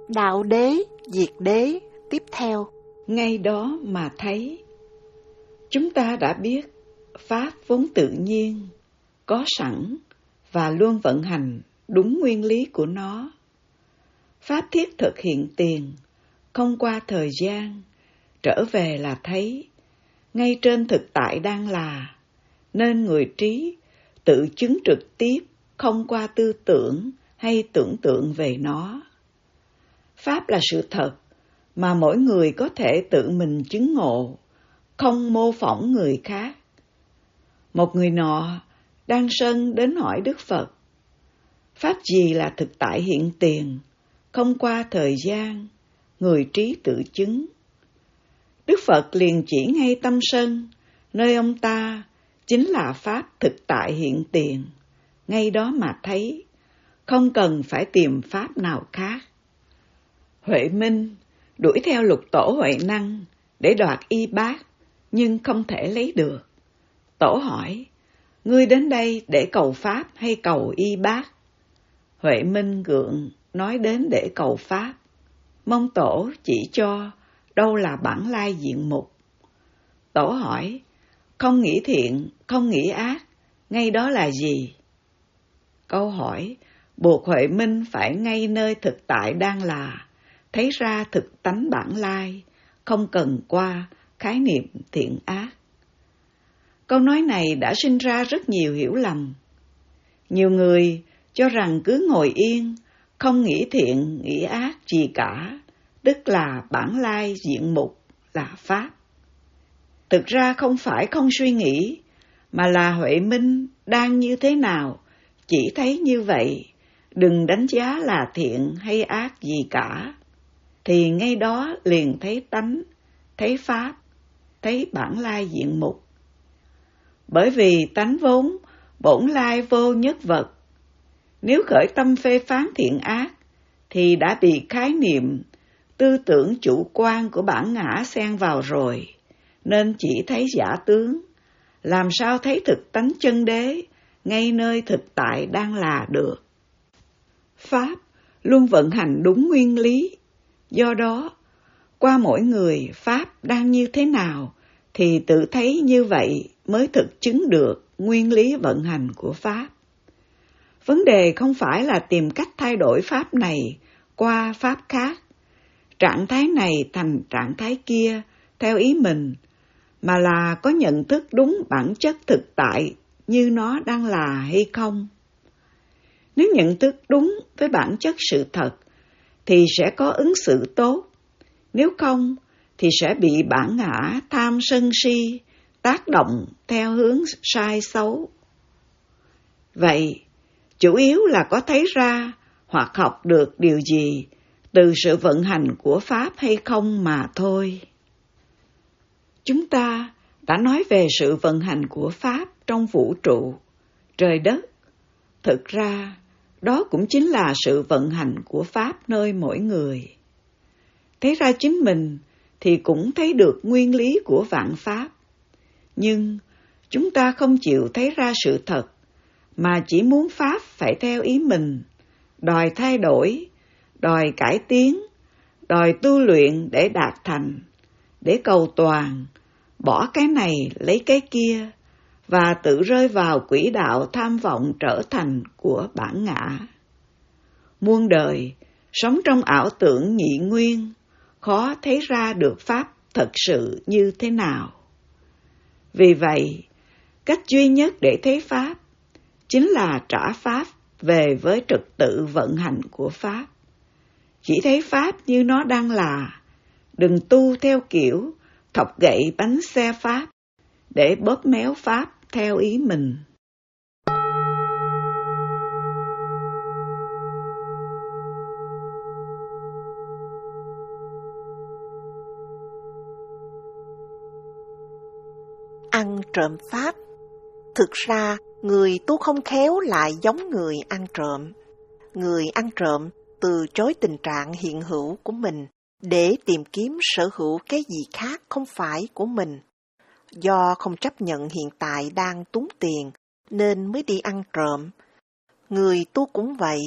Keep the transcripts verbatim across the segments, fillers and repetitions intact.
Đạo đế, diệt đế, tiếp theo. Ngay đó mà thấy. Chúng ta đã biết Pháp vốn tự nhiên, có sẵn và luôn vận hành đúng nguyên lý của nó. Pháp thiết thực hiện tiền, không qua thời gian, trở về là thấy, ngay trên thực tại đang là, nên người trí tự chứng trực tiếp, không qua tư tưởng hay tưởng tượng về nó. Pháp là sự thật mà mỗi người có thể tự mình chứng ngộ, không mô phỏng người khác. Một người nọ đang sân đến hỏi Đức Phật, Pháp gì là thực tại hiện tiền, không qua thời gian, người trí tự chứng. Đức Phật liền chỉ ngay tâm sân, nơi ông ta chính là Pháp thực tại hiện tiền, ngay đó mà thấy, không cần phải tìm Pháp nào khác. Huệ Minh đuổi theo lục tổ Huệ Năng để đoạt y bát, nhưng không thể lấy được. Tổ hỏi, ngươi đến đây để cầu Pháp hay cầu y bát? Huệ Minh gượng nói đến để cầu Pháp, mong tổ chỉ cho đâu là bản lai diện mục. Tổ hỏi, không nghĩ thiện, không nghĩ ác, ngay đó là gì? Câu hỏi buộc Huệ Minh phải ngay nơi thực tại đang là, thấy ra thực tánh bản lai, không cần qua khái niệm thiện ác. Câu nói này đã sinh ra rất nhiều hiểu lầm. Nhiều người cho rằng cứ ngồi yên, không nghĩ thiện, nghĩ ác gì cả, tức là bản lai diện mục là Pháp. Thực ra không phải không suy nghĩ, mà là Huệ Minh đang như thế nào, chỉ thấy như vậy, đừng đánh giá là thiện hay ác gì cả. Thì ngay đó liền thấy tánh, thấy Pháp, thấy bản lai diện mục. Bởi vì tánh vốn, bổn lai vô nhất vật. Nếu khởi tâm phê phán thiện ác, thì đã bị khái niệm, tư tưởng chủ quan của bản ngã xen vào rồi, nên chỉ thấy giả tướng. Làm sao thấy thực tánh chân đế, ngay nơi thực tại đang là được. Pháp luôn vận hành đúng nguyên lý. Do đó, qua mỗi người Pháp đang như thế nào, thì tự thấy như vậy mới thực chứng được nguyên lý vận hành của Pháp. Vấn đề không phải là tìm cách thay đổi Pháp này qua Pháp khác, trạng thái này thành trạng thái kia theo ý mình, mà là có nhận thức đúng bản chất thực tại như nó đang là hay không. Nếu nhận thức đúng với bản chất sự thật, thì sẽ có ứng xử tốt. Nếu không, thì sẽ bị bản ngã tham sân si tác động theo hướng sai xấu. Vậy, chủ yếu là có thấy ra hoặc học được điều gì từ sự vận hành của Pháp hay không mà thôi. Chúng ta đã nói về sự vận hành của Pháp trong vũ trụ, trời đất. Thực ra, đó cũng chính là sự vận hành của Pháp nơi mỗi người. Thấy ra chính mình thì cũng thấy được nguyên lý của vạn Pháp. Nhưng chúng ta không chịu thấy ra sự thật, mà chỉ muốn Pháp phải theo ý mình, đòi thay đổi, đòi cải tiến, đòi tu luyện để đạt thành, để cầu toàn, bỏ cái này lấy cái kia, và tự rơi vào quỹ đạo tham vọng trở thành của bản ngã. Muôn đời, sống trong ảo tưởng nhị nguyên, khó thấy ra được Pháp thật sự như thế nào. Vì vậy, cách duy nhất để thấy Pháp chính là trả Pháp về với trật tự vận hành của Pháp. Chỉ thấy Pháp như nó đang là, đừng tu theo kiểu thọc gậy bánh xe Pháp để bóp méo Pháp theo ý mình. Ăn trộm Pháp. Thực ra, người tu không khéo lại giống người ăn trộm. Người ăn trộm từ chối tình trạng hiện hữu của mình để tìm kiếm sở hữu cái gì khác không phải của mình. Do không chấp nhận hiện tại đang túng tiền nên mới đi ăn trộm. Người tu cũng vậy,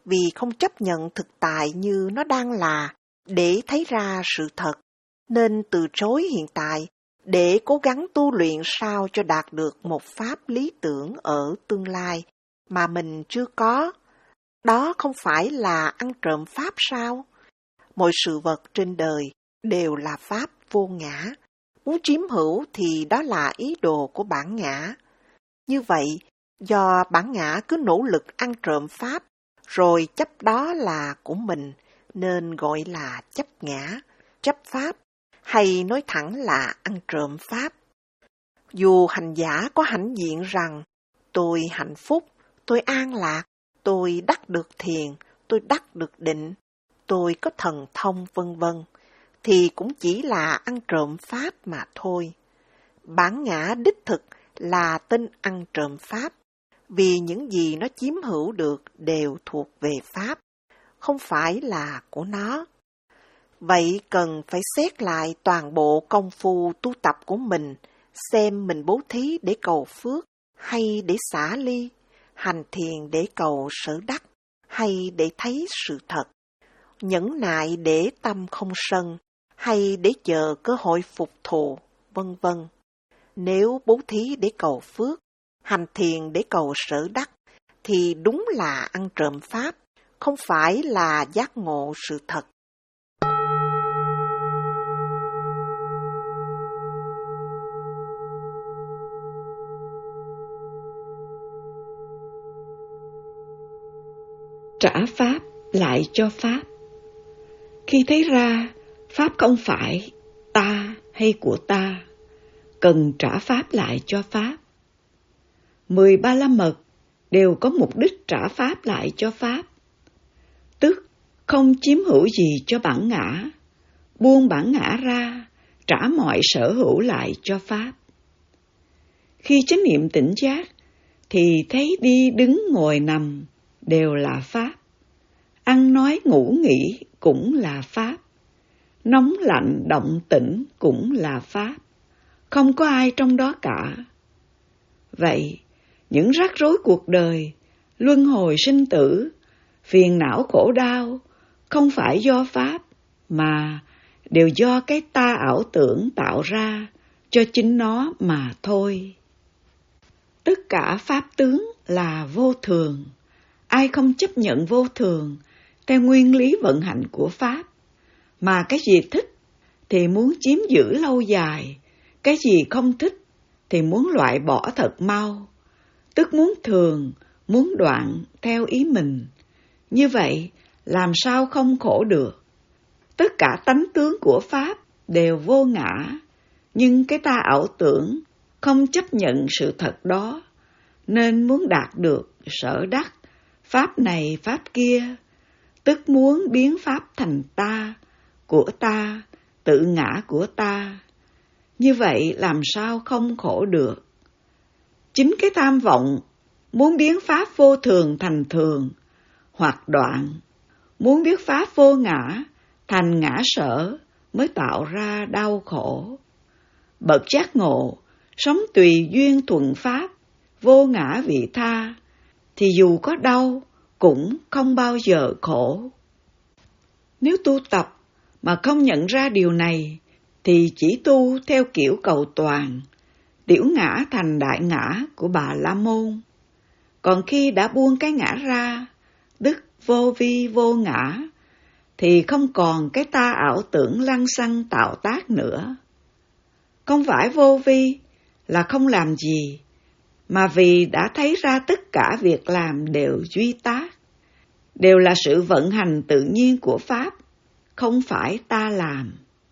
vì không chấp nhận thực tại như nó đang là để thấy ra sự thật, nên từ chối hiện tại để cố gắng tu luyện sao cho đạt được một pháp lý tưởng ở tương lai mà mình chưa có. Đó không phải là ăn trộm pháp sao? Mọi sự vật trên đời đều là pháp vô ngã. Muốn chiếm hữu thì đó là ý đồ của bản ngã. Như vậy, do bản ngã cứ nỗ lực ăn trộm pháp, rồi chấp đó là của mình, nên gọi là chấp ngã, chấp pháp, hay nói thẳng là ăn trộm pháp. Dù hành giả có hãnh diện rằng, tôi hạnh phúc, tôi an lạc, tôi đắc được thiền, tôi đắc được định, tôi có thần thông vân vân, thì cũng chỉ là ăn trộm pháp mà thôi. Bản ngã đích thực là tên ăn trộm pháp, vì những gì nó chiếm hữu được đều thuộc về pháp, không phải là của nó. Vậy cần phải xét lại toàn bộ công phu tu tập của mình, xem mình bố thí để cầu phước, hay để xả ly, hành thiền để cầu sở đắc, hay để thấy sự thật, nhẫn nại để tâm không sân, hay để chờ cơ hội phục thù, vân vân. Nếu bố thí để cầu phước, hành thiền để cầu sở đắc, thì đúng là ăn trộm pháp, không phải là giác ngộ sự thật. Trả pháp lại cho pháp. Khi thấy ra pháp không phải ta hay của ta, cần trả pháp lại cho pháp. Mười ba la mật đều có mục đích trả pháp lại cho pháp, tức không chiếm hữu gì cho bản ngã, buông bản ngã ra, trả mọi sở hữu lại cho pháp. Khi chánh niệm tỉnh giác, thì thấy đi đứng ngồi nằm đều là pháp, ăn nói ngủ nghỉ cũng là pháp, nóng lạnh động tĩnh cũng là pháp, không có ai trong đó cả. Vậy, những rắc rối cuộc đời, luân hồi sinh tử, phiền não khổ đau, không phải do pháp, mà đều do cái ta ảo tưởng tạo ra cho chính nó mà thôi. Tất cả pháp tướng là vô thường. Ai không chấp nhận vô thường theo nguyên lý vận hành của pháp, mà cái gì thích thì muốn chiếm giữ lâu dài, cái gì không thích thì muốn loại bỏ thật mau, tức muốn thường, muốn đoạn theo ý mình. Như vậy làm sao không khổ được? Tất cả tánh tướng của pháp đều vô ngã, nhưng cái ta ảo tưởng không chấp nhận sự thật đó, nên muốn đạt được sở đắc, pháp này pháp kia, tức muốn biến pháp thành ta, của ta, tự ngã của ta. Như vậy làm sao không khổ được? Chính cái tham vọng muốn biến pháp vô thường thành thường, hoặc đoạn, muốn biến pháp vô ngã thành ngã sở mới tạo ra đau khổ. Bậc giác ngộ, sống tùy duyên thuận pháp, vô ngã vị tha, thì dù có đau cũng không bao giờ khổ. Nếu tu tập mà không nhận ra điều này, thì chỉ tu theo kiểu cầu toàn, tiểu ngã thành đại ngã của Bà La Môn. Còn khi đã buông cái ngã ra, tức vô vi vô ngã, thì không còn cái ta ảo tưởng lăng xăng tạo tác nữa. Không phải vô vi là không làm gì, mà vì đã thấy ra tất cả việc làm đều duy tác, đều là sự vận hành tự nhiên của pháp, không phải ta làm.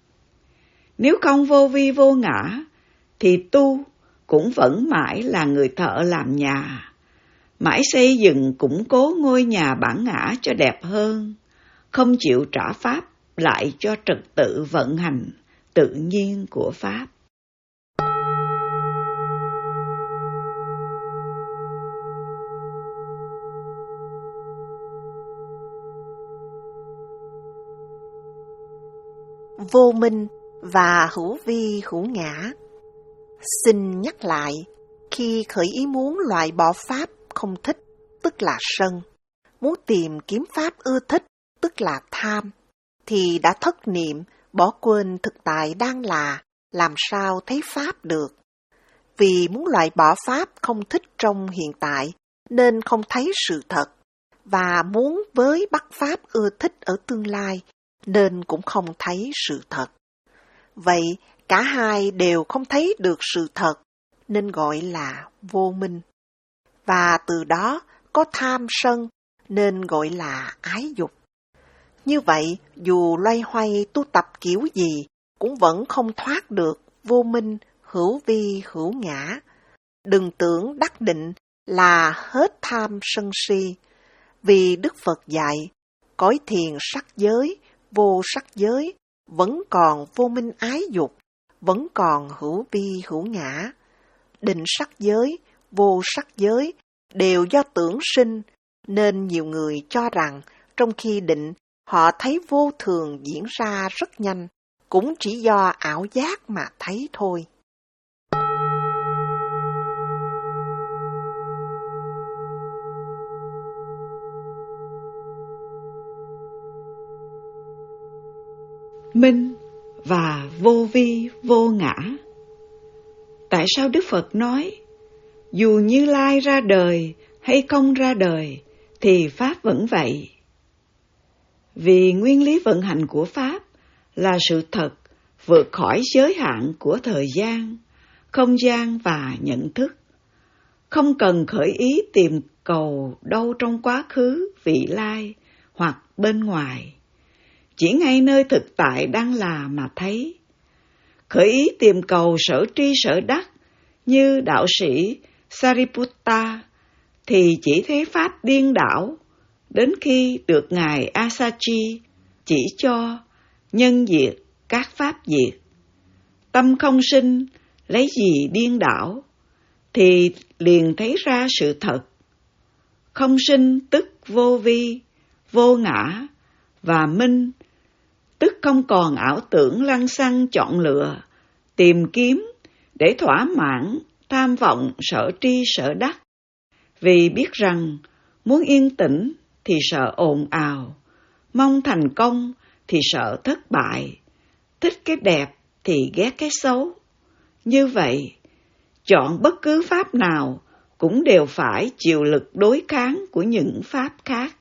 Nếu không vô vi vô ngã, thì tu cũng vẫn mãi là người thợ làm nhà, mãi xây dựng củng cố ngôi nhà bản ngã cho đẹp hơn, không chịu trả pháp lại cho trật tự vận hành tự nhiên của pháp. Vô minh và hữu vi hữu ngã. Xin nhắc lại, khi khởi ý muốn loại bỏ pháp không thích, tức là sân, muốn tìm kiếm pháp ưa thích, tức là tham, thì đã thất niệm, bỏ quên thực tại đang là, làm sao thấy pháp được. Vì muốn loại bỏ pháp không thích trong hiện tại, nên không thấy sự thật, và muốn với bắt pháp ưa thích ở tương lai, nên cũng không thấy sự thật. Vậy, cả hai đều không thấy được sự thật, nên gọi là vô minh. Và từ đó có tham sân, nên gọi là ái dục. Như vậy, dù loay hoay tu tập kiểu gì, cũng vẫn không thoát được vô minh, hữu vi, hữu ngã. Đừng tưởng đắc định là hết tham sân si, vì Đức Phật dạy, cõi thiền sắc giới, vô sắc giới, vẫn còn vô minh ái dục, vẫn còn hữu vi hữu ngã. Định sắc giới, vô sắc giới đều do tưởng sinh, nên nhiều người cho rằng trong khi định họ thấy vô thường diễn ra rất nhanh, cũng chỉ do ảo giác mà thấy thôi. Minh và vô vi vô ngã. Tại sao Đức Phật nói, dù Như Lai ra đời hay không ra đời, thì Pháp vẫn vậy? Vì nguyên lý vận hành của Pháp là sự thật vượt khỏi giới hạn của thời gian, không gian và nhận thức. Không cần khởi ý tìm cầu đâu trong quá khứ, vị lai hoặc bên ngoài. Chỉ ngay nơi thực tại đang là mà thấy. Khởi ý tìm cầu sở tri sở đắc như đạo sĩ Sariputta thì chỉ thấy pháp điên đảo, đến khi được Ngài Asachi chỉ cho nhân diệt các pháp diệt. Tâm không sinh, lấy gì điên đảo, thì liền thấy ra sự thật. Không sinh tức vô vi, vô ngã, và minh, tức không còn ảo tưởng lăng xăng chọn lựa, tìm kiếm để thỏa mãn tham vọng sở tri sở đắc. Vì biết rằng muốn yên tĩnh thì sợ ồn ào, mong thành công thì sợ thất bại, thích cái đẹp thì ghét cái xấu. Như vậy, chọn bất cứ pháp nào cũng đều phải chịu lực đối kháng của những pháp khác.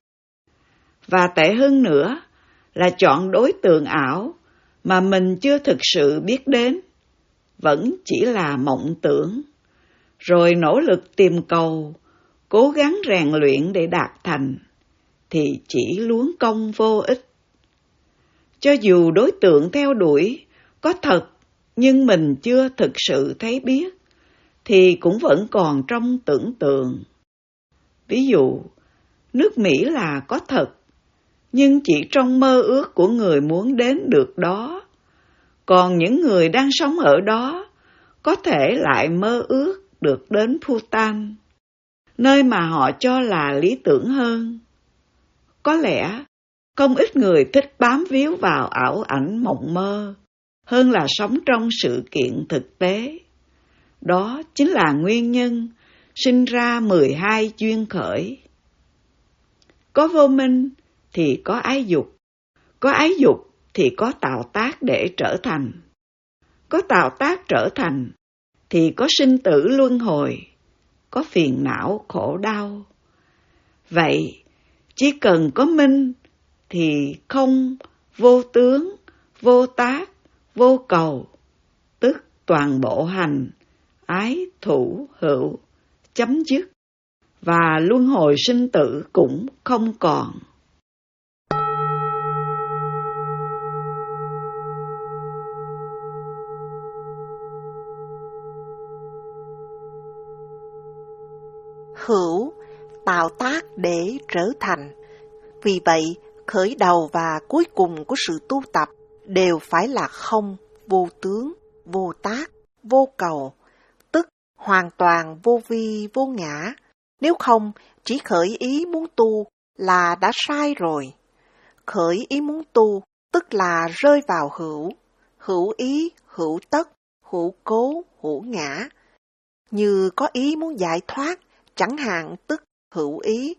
Và tệ hơn nữa là chọn đối tượng ảo mà mình chưa thực sự biết đến, vẫn chỉ là mộng tưởng, rồi nỗ lực tìm cầu, cố gắng rèn luyện để đạt thành, thì chỉ luống công vô ích. Cho dù đối tượng theo đuổi có thật, nhưng mình chưa thực sự thấy biết, thì cũng vẫn còn trong tưởng tượng. Ví dụ, nước Mỹ là có thật, nhưng chỉ trong mơ ước của người muốn đến được đó. Còn những người đang sống ở đó có thể lại mơ ước được đến Bhutan, nơi mà họ cho là lý tưởng hơn. Có lẽ không ít người thích bám víu vào ảo ảnh mộng mơ hơn là sống trong sự kiện thực tế. Đó chính là nguyên nhân sinh ra mười hai duyên khởi. Có vô minh thì có ái dục, có ái dục thì có tạo tác để trở thành. Có tạo tác trở thành thì có sinh tử luân hồi, có phiền não khổ đau. Vậy, chỉ cần có minh thì không vô tướng, vô tác, vô cầu, tức toàn bộ hành, ái thủ hữu, chấm dứt, và luân hồi sinh tử cũng không còn. Hữu, tạo tác để trở thành. Vì vậy, khởi đầu và cuối cùng của sự tu tập đều phải là không, vô tướng, vô tác, vô cầu, tức hoàn toàn vô vi, vô ngã. Nếu không, chỉ khởi ý muốn tu là đã sai rồi. Khởi ý muốn tu, tức là rơi vào hữu, hữu ý, hữu tất, hữu cố, hữu ngã. Như có ý muốn giải thoát, chẳng hạn tức hữu ý,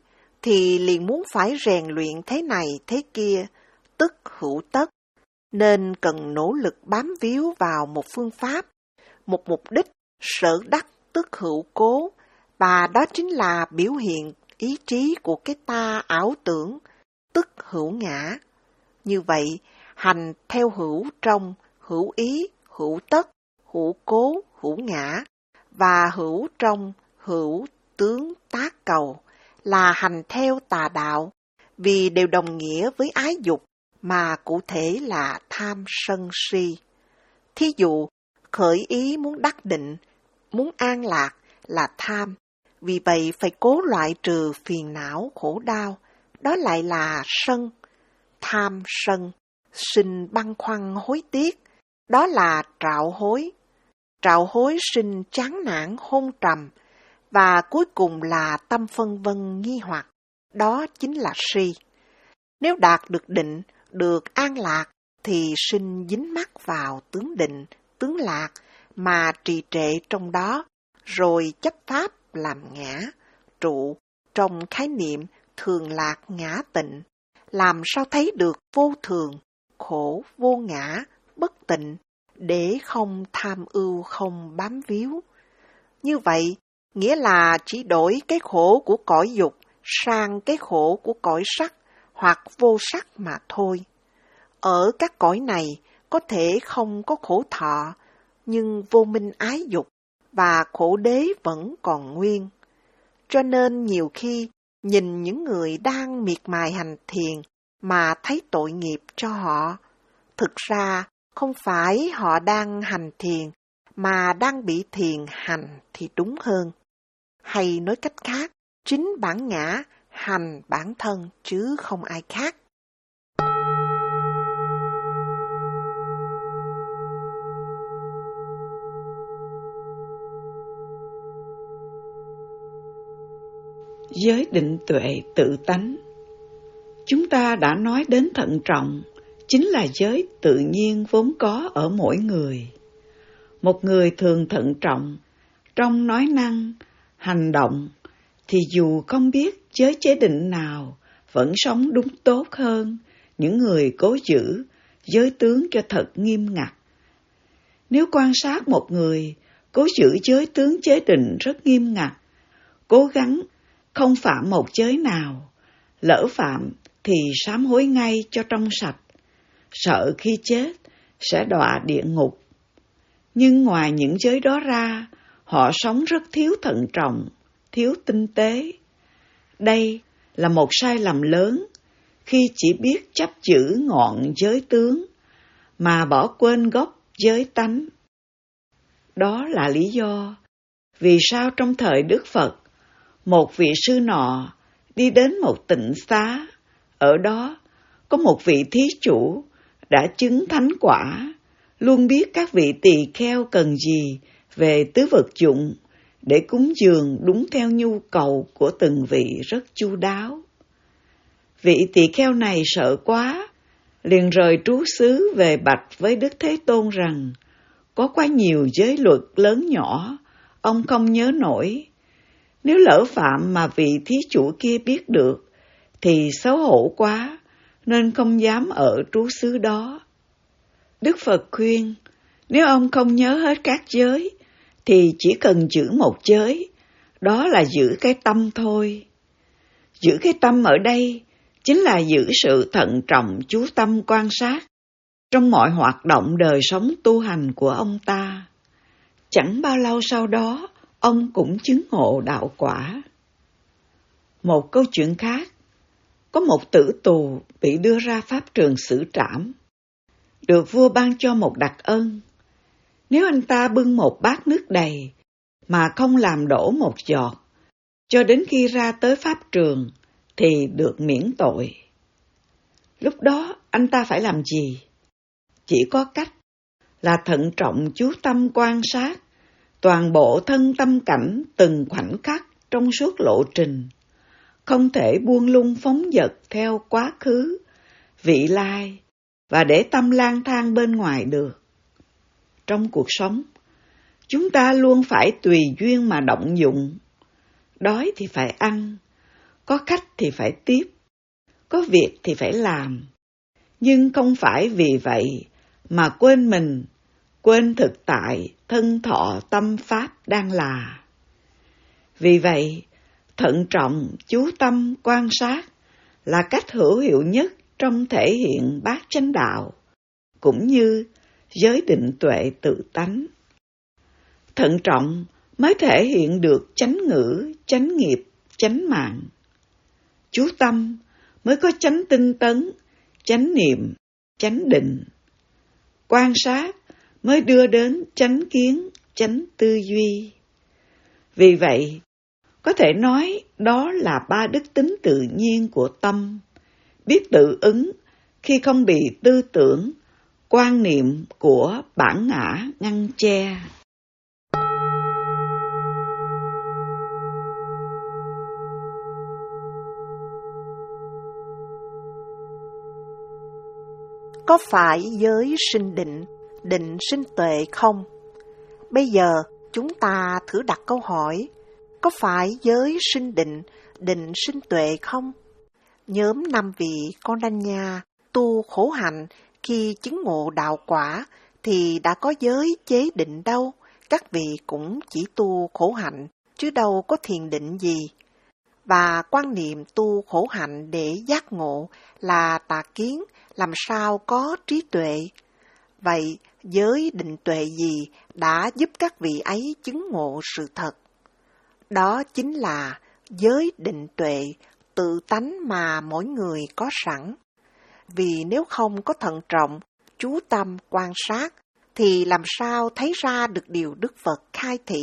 thì liền muốn phải rèn luyện thế này thế kia, tức hữu tất, nên cần nỗ lực bám víu vào một phương pháp, một mục đích, sở đắc tức hữu cố, và đó chính là biểu hiện ý chí của cái ta ảo tưởng, tức hữu ngã. Như vậy, hành theo hữu trong, hữu ý, hữu tất, hữu cố, hữu ngã, và hữu trong, hữu tướng tác cầu, là hành theo tà đạo, vì đều đồng nghĩa với ái dục, mà cụ thể là tham sân si. Thí dụ, khởi ý muốn đắc định, muốn an lạc là tham, vì vậy phải cố loại trừ phiền não khổ đau, đó lại là sân. Tham sân, sinh băn khoăn hối tiếc, đó là trạo hối. Trạo hối sinh chán nản hôn trầm, và cuối cùng là tâm phân vân nghi hoặc, đó chính là si. Nếu đạt được định, được an lạc, thì sinh dính mắc vào tướng định, tướng lạc, mà trì trệ trong đó, rồi chấp pháp làm ngã, trụ trong khái niệm thường lạc ngã tịnh, làm sao thấy được vô thường, khổ vô ngã, bất tịnh, để không tham ưu không bám víu. Như vậy, nghĩa là chỉ đổi cái khổ của cõi dục sang cái khổ của cõi sắc hoặc vô sắc mà thôi. Ở các cõi này có thể không có khổ thọ, nhưng vô minh ái dục và khổ đế vẫn còn nguyên. Cho nên nhiều khi nhìn những người đang miệt mài hành thiền mà thấy tội nghiệp cho họ. Thực ra không phải họ đang hành thiền, mà đang bị thiền hành thì đúng hơn. Hay nói cách khác, chính bản ngã hành bản thân chứ không ai khác. Giới định tuệ tự tánh. Chúng ta đã nói đến thận trọng, chính là giới tự nhiên vốn có ở mỗi người. Một người thường thận trọng, trong nói năng, hành động, thì dù không biết giới chế định nào, vẫn sống đúng tốt hơn những người cố giữ giới tướng cho thật nghiêm ngặt. Nếu quan sát một người cố giữ giới tướng chế định rất nghiêm ngặt, cố gắng không phạm một giới nào, lỡ phạm thì sám hối ngay cho trong sạch, sợ khi chết sẽ đọa địa ngục. Nhưng ngoài những giới đó ra, họ sống rất thiếu thận trọng, thiếu tinh tế. Đây là một sai lầm lớn khi chỉ biết chấp giữ ngọn giới tướng mà bỏ quên gốc giới tánh. Đó là lý do vì sao trong thời Đức Phật, một vị sư nọ đi đến một tịnh xá, ở đó có một vị thí chủ đã chứng thánh quả, luôn biết các vị tỳ kheo cần gì về tứ vật dụng để cúng dường đúng theo nhu cầu của từng vị rất chu đáo. Vị tỳ kheo này sợ quá, liền rời trú xứ về bạch với Đức Thế Tôn rằng có quá nhiều giới luật lớn nhỏ, ông không nhớ nổi. Nếu lỡ phạm mà vị thí chủ kia biết được, thì xấu hổ quá, nên không dám ở trú xứ đó. Đức Phật khuyên, nếu ông không nhớ hết các giới, thì chỉ cần giữ một giới, đó là giữ cái tâm thôi. Giữ cái tâm ở đây chính là giữ sự thận trọng chú tâm quan sát trong mọi hoạt động đời sống tu hành của ông ta. Chẳng bao lâu sau đó, ông cũng chứng ngộ đạo quả. Một câu chuyện khác, có một tử tù bị đưa ra pháp trường xử trảm, được vua ban cho một đặc ân. Nếu anh ta bưng một bát nước đầy mà không làm đổ một giọt, cho đến khi ra tới pháp trường thì được miễn tội. Lúc đó anh ta phải làm gì? Chỉ có cách là thận trọng chú tâm quan sát toàn bộ thân tâm cảnh từng khoảnh khắc trong suốt lộ trình, không thể buông lung phóng dật theo quá khứ, vị lai và để tâm lang thang bên ngoài được. Trong cuộc sống, chúng ta luôn phải tùy duyên mà động dụng. Đói thì phải ăn, có khách thì phải tiếp, có việc thì phải làm. Nhưng không phải vì vậy mà quên mình, quên thực tại thân thọ tâm pháp đang là. Vì vậy, thận trọng, chú tâm, quan sát là cách hữu hiệu nhất trong thể hiện bát chánh đạo, cũng như giới định tuệ tự tánh. Thận trọng mới thể hiện được chánh ngữ, chánh nghiệp, chánh mạng. Chú tâm mới có chánh tinh tấn, chánh niệm, chánh định. Quan sát mới đưa đến chánh kiến, chánh tư duy. Vì vậy, có thể nói đó là ba đức tính tự nhiên của tâm, biết tự ứng khi không bị tư tưởng, quan niệm của bản ngã ngăn che. Có phải giới sinh định, định sinh tuệ không? Bây giờ chúng ta thử đặt câu hỏi, có phải giới sinh định, định sinh tuệ không? Nhóm năm vị con đanh nha tu khổ hạnh khi chứng ngộ đạo quả thì đã có giới chế định đâu, các vị cũng chỉ tu khổ hạnh chứ đâu có thiền định gì. Và quan niệm tu khổ hạnh để giác ngộ là tà kiến, làm sao có trí tuệ. Vậy giới định tuệ gì đã giúp các vị ấy chứng ngộ sự thật? Đó chính là giới định tuệ tự tánh mà mỗi người có sẵn. Vì nếu không có thận trọng, chú tâm quan sát, thì làm sao thấy ra được điều Đức Phật khai thị.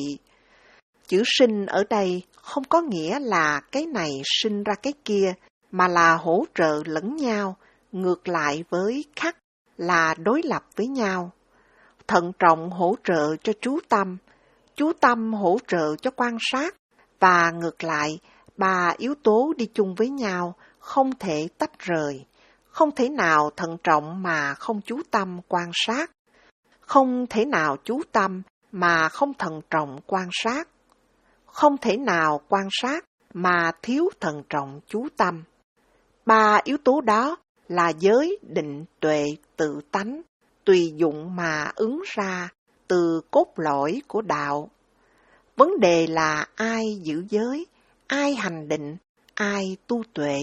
Chữ sinh ở đây không có nghĩa là cái này sinh ra cái kia, mà là hỗ trợ lẫn nhau, ngược lại với khắc là đối lập với nhau. Thận trọng hỗ trợ cho chú tâm, chú tâm hỗ trợ cho quan sát, và ngược lại, ba yếu tố đi chung với nhau, không thể tách rời. Không thể nào thận trọng mà không chú tâm quan sát. Không thể nào chú tâm mà không thận trọng quan sát. Không thể nào quan sát mà thiếu thận trọng chú tâm. Ba yếu tố đó là giới, định, tuệ, tự tánh, tùy dụng mà ứng ra từ cốt lõi của đạo. Vấn đề là ai giữ giới, ai hành định, ai tu tuệ.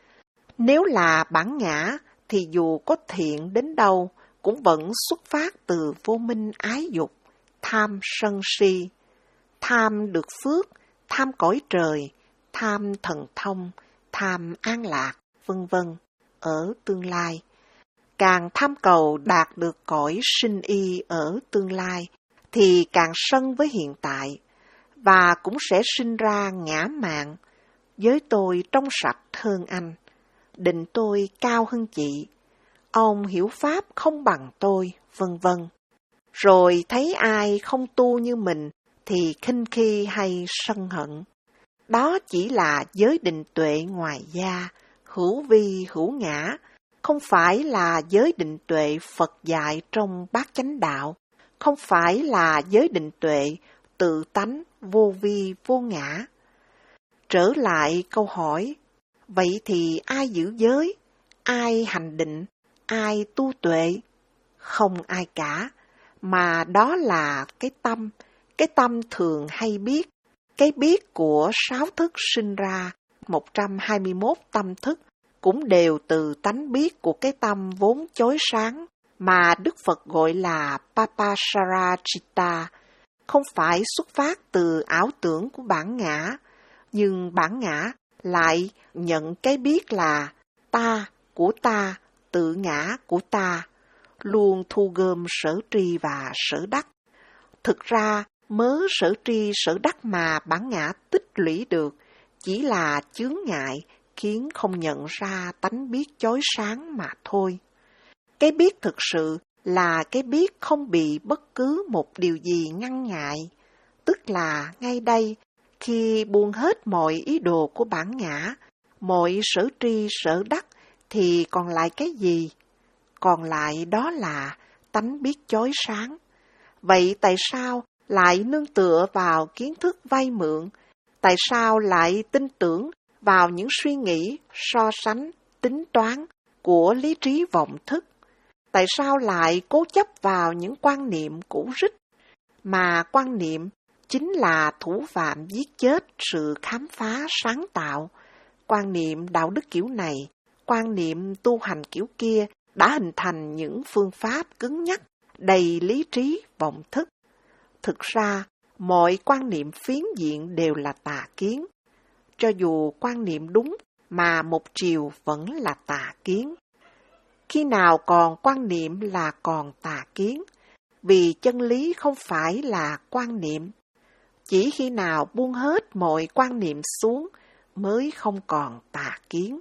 Nếu là bản ngã thì dù có thiện đến đâu cũng vẫn xuất phát từ vô minh ái dục, tham sân si, tham được phước, tham cõi trời, tham thần thông, tham an lạc, vân vân ở tương lai. Càng tham cầu đạt được cõi sinh y ở tương lai thì càng sân với hiện tại và cũng sẽ sinh ra ngã mạn. Giới tôi trong sạch hơn anh, định tôi cao hơn chị, ông hiểu pháp không bằng tôi, vân vân. Rồi thấy ai không tu như mình thì khinh khi hay sân hận. Đó chỉ là giới định tuệ ngoài da, hữu vi hữu ngã, không phải là giới định tuệ Phật dạy trong bát chánh đạo, không phải là giới định tuệ tự tánh vô vi vô ngã. Trở lại câu hỏi, vậy thì ai giữ giới, ai hành định, ai tu tuệ? Không ai cả, mà đó là cái tâm, cái tâm thường hay biết, cái biết của sáu thức sinh ra, một trăm hai mươi mốt tâm thức, cũng đều từ tánh biết của cái tâm vốn chói sáng, mà Đức Phật gọi là Papasara-chitta, không phải xuất phát từ ảo tưởng của bản ngã, nhưng bản ngã lại nhận cái biết là ta của ta, tự ngã của ta, luôn thu gom sở tri và sở đắc. Thực ra, mớ sở tri sở đắc mà bản ngã tích lũy được chỉ là chướng ngại khiến không nhận ra tánh biết chói sáng mà thôi. Cái biết thực sự là cái biết không bị bất cứ một điều gì ngăn ngại, tức là ngay đây, khi buông hết mọi ý đồ của bản ngã, mọi sở tri sở đắc, thì còn lại cái gì? Còn lại đó là tánh biết chói sáng. Vậy tại sao lại nương tựa vào kiến thức vay mượn? Tại sao lại tin tưởng vào những suy nghĩ, so sánh, tính toán của lý trí vọng thức? Tại sao lại cố chấp vào những quan niệm cũ rích, mà quan niệm chính là thủ phạm giết chết sự khám phá sáng tạo? Quan niệm đạo đức kiểu này, quan niệm tu hành kiểu kia đã hình thành những phương pháp cứng nhắc, đầy lý trí vọng thức. Thực ra, mọi quan niệm phiến diện đều là tà kiến. Cho dù quan niệm đúng mà một chiều vẫn là tà kiến. Khi nào còn quan niệm là còn tà kiến, vì chân lý không phải là quan niệm. Chỉ khi nào buông hết mọi quan niệm xuống mới không còn tà kiến.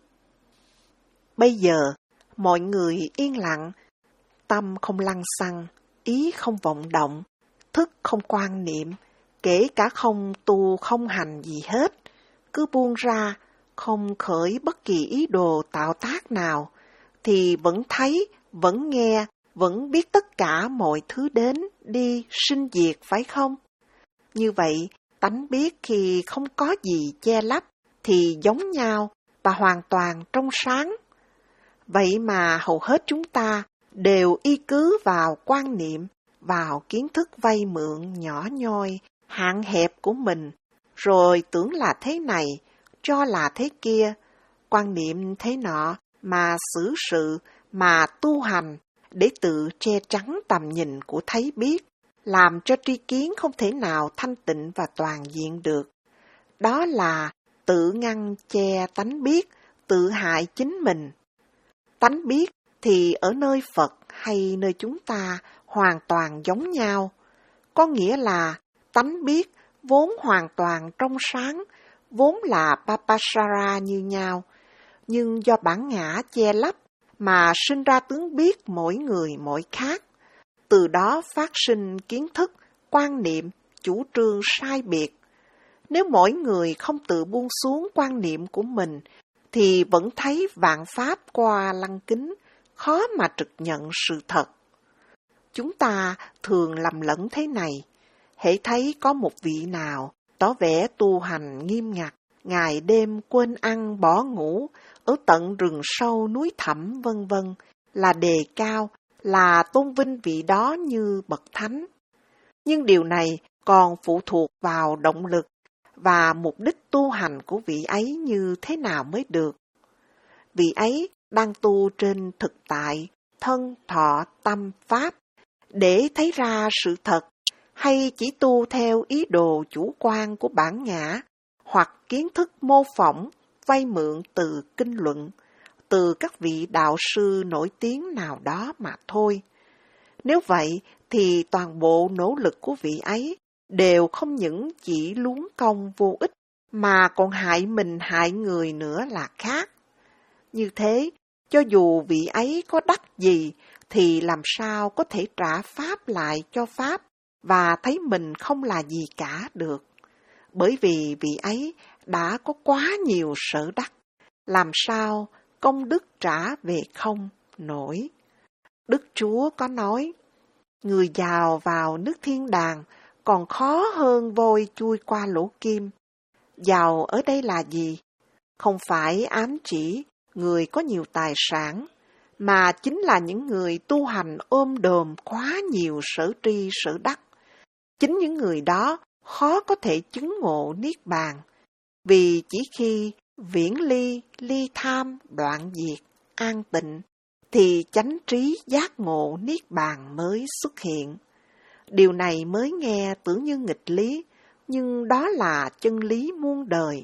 Bây giờ, mọi người yên lặng, tâm không lăng xăng, ý không vọng động, thức không quan niệm, kể cả không tu không hành gì hết, cứ buông ra, không khởi bất kỳ ý đồ tạo tác nào, thì vẫn thấy, vẫn nghe, vẫn biết tất cả mọi thứ đến, đi, sinh diệt, phải không? Như vậy, tánh biết khi không có gì che lấp, thì giống nhau và hoàn toàn trong sáng. Vậy mà hầu hết chúng ta đều y cứ vào quan niệm, vào kiến thức vay mượn nhỏ nhoi, hạn hẹp của mình, rồi tưởng là thế này, cho là thế kia, quan niệm thế nọ, mà xử sự, mà tu hành, để tự che chắn tầm nhìn của thấy biết, làm cho tri kiến không thể nào thanh tịnh và toàn diện được. Đó là tự ngăn che tánh biết, tự hại chính mình. Tánh biết thì ở nơi Phật hay nơi chúng ta hoàn toàn giống nhau. Có nghĩa là tánh biết vốn hoàn toàn trong sáng, vốn là Papasara như nhau, nhưng do bản ngã che lấp mà sinh ra tướng biết mỗi người mỗi khác. Từ đó phát sinh kiến thức, quan niệm, chủ trương sai biệt. Nếu mỗi người không tự buông xuống quan niệm của mình, thì vẫn thấy vạn pháp qua lăng kính, khó mà trực nhận sự thật. Chúng ta thường lầm lẫn thế này, hễ thấy có một vị nào tỏ vẻ tu hành nghiêm ngặt, ngày đêm quên ăn bỏ ngủ, ở tận rừng sâu núi thẳm vân vân, là đề cao, là tôn vinh vị đó như bậc thánh. Nhưng điều này còn phụ thuộc vào động lực và mục đích tu hành của vị ấy như thế nào mới được. Vị ấy đang tu trên thực tại, thân, thọ, tâm, pháp, để thấy ra sự thật, hay chỉ tu theo ý đồ chủ quan của bản ngã, hoặc kiến thức mô phỏng, vay mượn từ kinh luận, từ các vị đạo sư nổi tiếng nào đó mà thôi. Nếu vậy, thì toàn bộ nỗ lực của vị ấy đều không những chỉ luống công vô ích, mà còn hại mình hại người nữa là khác. Như thế, cho dù vị ấy có đắc gì, thì làm sao có thể trả pháp lại cho pháp, và thấy mình không là gì cả được. Bởi vì vị ấy đã có quá nhiều sở đắc, làm sao công đức trả về không nổi. Đức Chúa có nói, người giàu vào nước thiên đàng còn khó hơn voi chui qua lỗ kim. Giàu ở đây là gì? Không phải ám chỉ người có nhiều tài sản, mà chính là những người tu hành ôm đồm quá nhiều sở tri sở đắc. Chính những người đó khó có thể chứng ngộ niết bàn, vì chỉ khi viễn ly, ly tham, đoạn diệt, an tịnh, thì chánh trí giác ngộ niết bàn mới xuất hiện. Điều này mới nghe tưởng như nghịch lý, nhưng đó là chân lý muôn đời.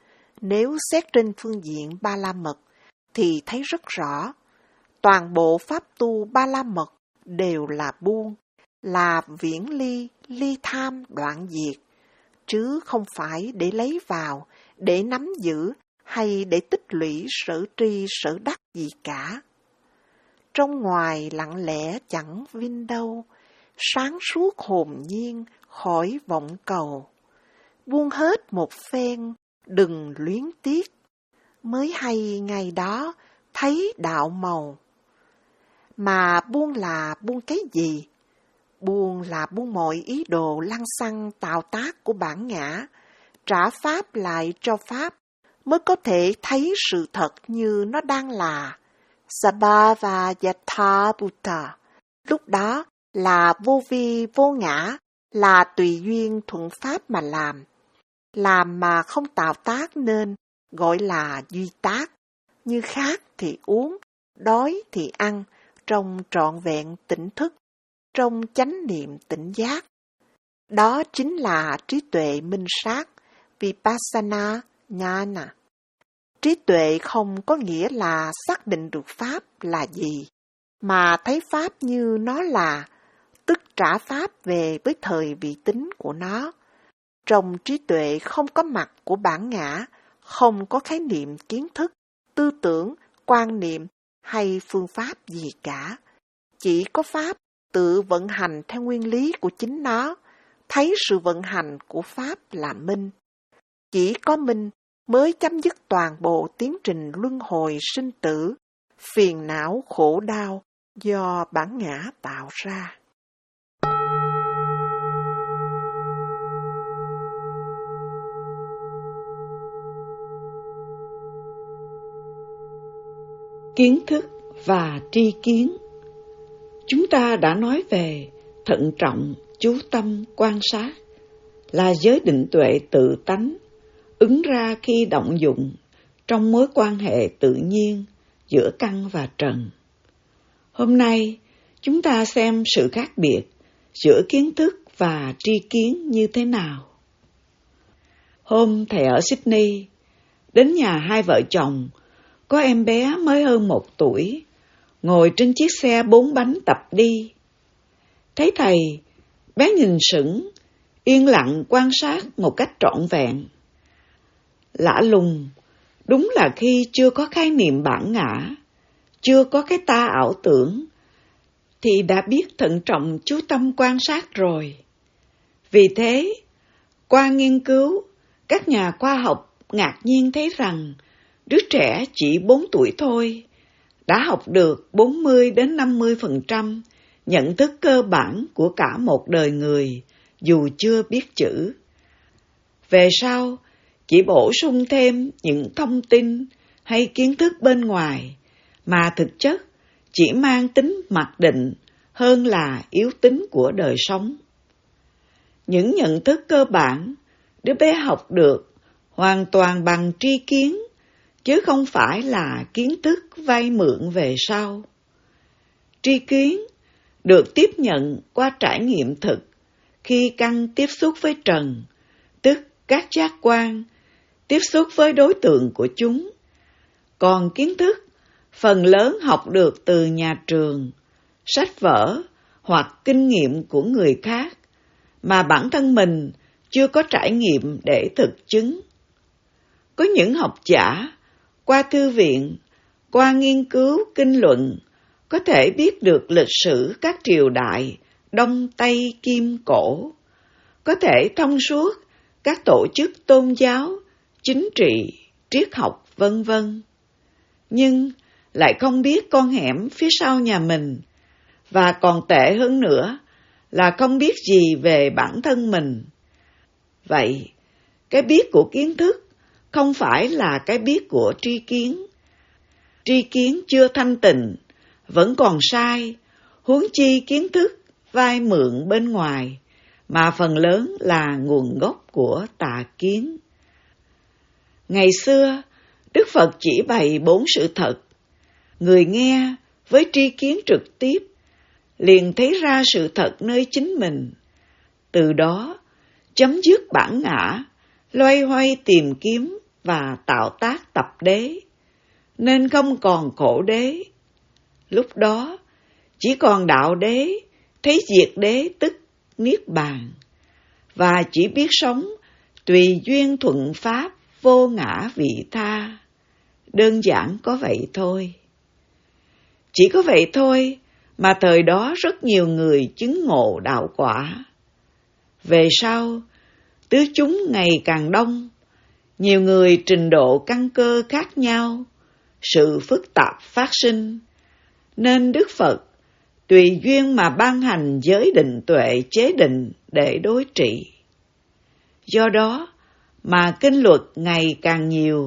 Nếu xét trên phương diện Ba La Mật, thì thấy rất rõ, toàn bộ pháp tu Ba La Mật đều là buông, là viễn ly, ly tham, đoạn diệt, chứ không phải để lấy vào, để nắm giữ, hay để tích lũy sở tri sở đắc gì cả. Trong ngoài lặng lẽ chẳng vinh đâu, sáng suốt hồn nhiên khỏi vọng cầu. Buông hết một phen, đừng luyến tiếc, mới hay ngày đó thấy đạo màu. Mà buông là buông cái gì? Buông là buông mọi ý đồ lăng xăng tạo tác của bản ngã, trả pháp lại cho pháp, mới có thể thấy sự thật như nó đang là. Sabhava Yatha Bhuta. Lúc đó là vô vi vô ngã, là tùy duyên thuận pháp mà làm. Làm mà không tạo tác nên gọi là duy tác. Như khát thì uống, đói thì ăn, trong trọn vẹn tỉnh thức, trong chánh niệm tỉnh giác. Đó chính là trí tuệ minh sát, Vipassana Jnana. Trí tuệ không có nghĩa là xác định được pháp là gì, mà thấy pháp như nó là, tức trả pháp về với thời vị tính của nó. Trong trí tuệ không có mặt của bản ngã, không có khái niệm kiến thức, tư tưởng, quan niệm hay phương pháp gì cả. Chỉ có pháp tự vận hành theo nguyên lý của chính nó, thấy sự vận hành của pháp là minh. Chỉ có minh mới chấm dứt toàn bộ tiến trình luân hồi sinh tử, phiền não khổ đau do bản ngã tạo ra. Kiến thức và tri kiến. Chúng ta đã nói về thận trọng, chú tâm, quan sát là giới định tuệ tự tánh, ứng ra khi động dụng trong mối quan hệ tự nhiên giữa căn và trần. Hôm nay, chúng ta xem sự khác biệt giữa kiến thức và tri kiến như thế nào. Hôm thầy ở Sydney, đến nhà hai vợ chồng, có em bé mới hơn một tuổi, ngồi trên chiếc xe bốn bánh tập đi. Thấy thầy, bé nhìn sững, yên lặng quan sát một cách trọn vẹn. Lạ lùng, đúng là khi chưa có khái niệm bản ngã, chưa có cái ta ảo tưởng, thì đã biết thận trọng chú tâm quan sát rồi. Vì thế, qua nghiên cứu, các nhà khoa học ngạc nhiên thấy rằng đứa trẻ chỉ bốn tuổi thôi đã học được bốn mươi đến năm mươi phần trăm nhận thức cơ bản của cả một đời người dù chưa biết chữ. Về sau, chỉ bổ sung thêm những thông tin hay kiến thức bên ngoài mà thực chất chỉ mang tính mặc định hơn là yếu tính của đời sống. Những nhận thức cơ bản đứa bé học được hoàn toàn bằng tri kiến, chứ không phải là kiến thức vay mượn về sau. Tri kiến được tiếp nhận qua trải nghiệm thực khi căn tiếp xúc với trần, tức các giác quan, tiếp xúc với đối tượng của chúng. Còn kiến thức, phần lớn học được từ nhà trường, sách vở hoặc kinh nghiệm của người khác, mà bản thân mình chưa có trải nghiệm để thực chứng. Có những học giả, qua thư viện, qua nghiên cứu kinh luận, có thể biết được lịch sử các triều đại Đông Tây Kim Cổ, có thể thông suốt các tổ chức tôn giáo, chính trị, triết học, vân vân. Nhưng lại không biết con hẻm phía sau nhà mình, và còn tệ hơn nữa là không biết gì về bản thân mình. Vậy, cái biết của kiến thức không phải là cái biết của tri kiến. Tri kiến chưa thanh tịnh, vẫn còn sai, huống chi kiến thức vay mượn bên ngoài, mà phần lớn là nguồn gốc của tà kiến. Ngày xưa, Đức Phật chỉ bày bốn sự thật. Người nghe với tri kiến trực tiếp liền thấy ra sự thật nơi chính mình. Từ đó, chấm dứt bản ngã, loay hoay tìm kiếm và tạo tác tập đế, nên không còn khổ đế. Lúc đó, chỉ còn đạo đế, thấy diệt đế tức niết bàn, và chỉ biết sống tùy duyên thuận pháp, vô ngã vị tha. Đơn giản có vậy thôi. Chỉ có vậy thôi mà thời đó rất nhiều người chứng ngộ đạo quả. Về sau, tứ chúng ngày càng đông, nhiều người trình độ căn cơ khác nhau, sự phức tạp phát sinh, nên Đức Phật tùy duyên mà ban hành giới định tuệ chế định để đối trị. Do đó mà kinh luật ngày càng nhiều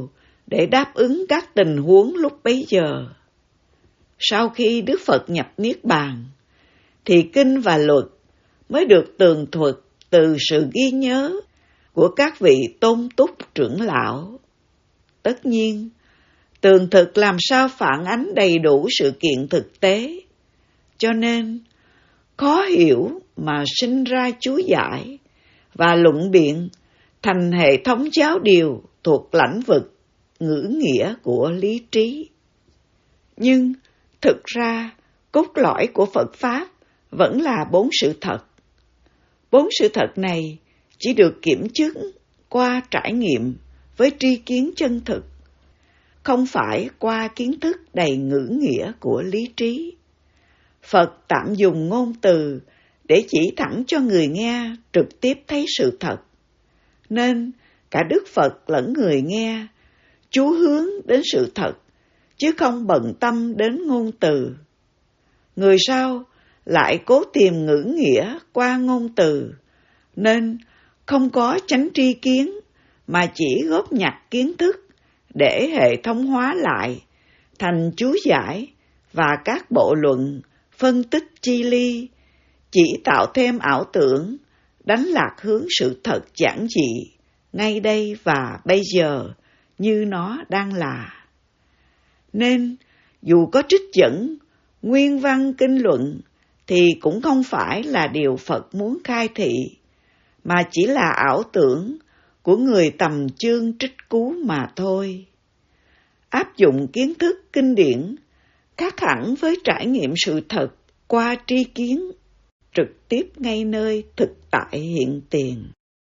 để đáp ứng các tình huống lúc bấy giờ. Sau khi Đức Phật nhập Niết Bàn, thì kinh và luật mới được tường thuật từ sự ghi nhớ của các vị tôn túc trưởng lão. Tất nhiên, tường thực làm sao phản ánh đầy đủ sự kiện thực tế, cho nên khó hiểu mà sinh ra chú giải và luận biện thành hệ thống giáo điều thuộc lãnh vực ngữ nghĩa của lý trí. Nhưng thực ra, cốt lõi của Phật Pháp vẫn là bốn sự thật. Bốn sự thật này chỉ được kiểm chứng qua trải nghiệm với tri kiến chân thực, không phải qua kiến thức đầy ngữ nghĩa của lý trí. Phật tạm dùng ngôn từ để chỉ thẳng cho người nghe trực tiếp thấy sự thật, nên cả Đức Phật lẫn người nghe chú hướng đến sự thật, chứ không bận tâm đến ngôn từ. Người sau lại cố tìm ngữ nghĩa qua ngôn từ, nên không có chánh tri kiến, mà chỉ góp nhặt kiến thức để hệ thống hóa lại thành chú giải và các bộ luận, phân tích chi ly, chỉ tạo thêm ảo tưởng, đánh lạc hướng sự thật giản dị, ngay đây và bây giờ như nó đang là. Nên, dù có trích dẫn, nguyên văn kinh luận, thì cũng không phải là điều Phật muốn khai thị, mà chỉ là ảo tưởng của người tầm chương trích cú mà thôi. Áp dụng kiến thức kinh điển, khác hẳn với trải nghiệm sự thật qua tri kiến, trực tiếp ngay nơi thực tại hiện tiền.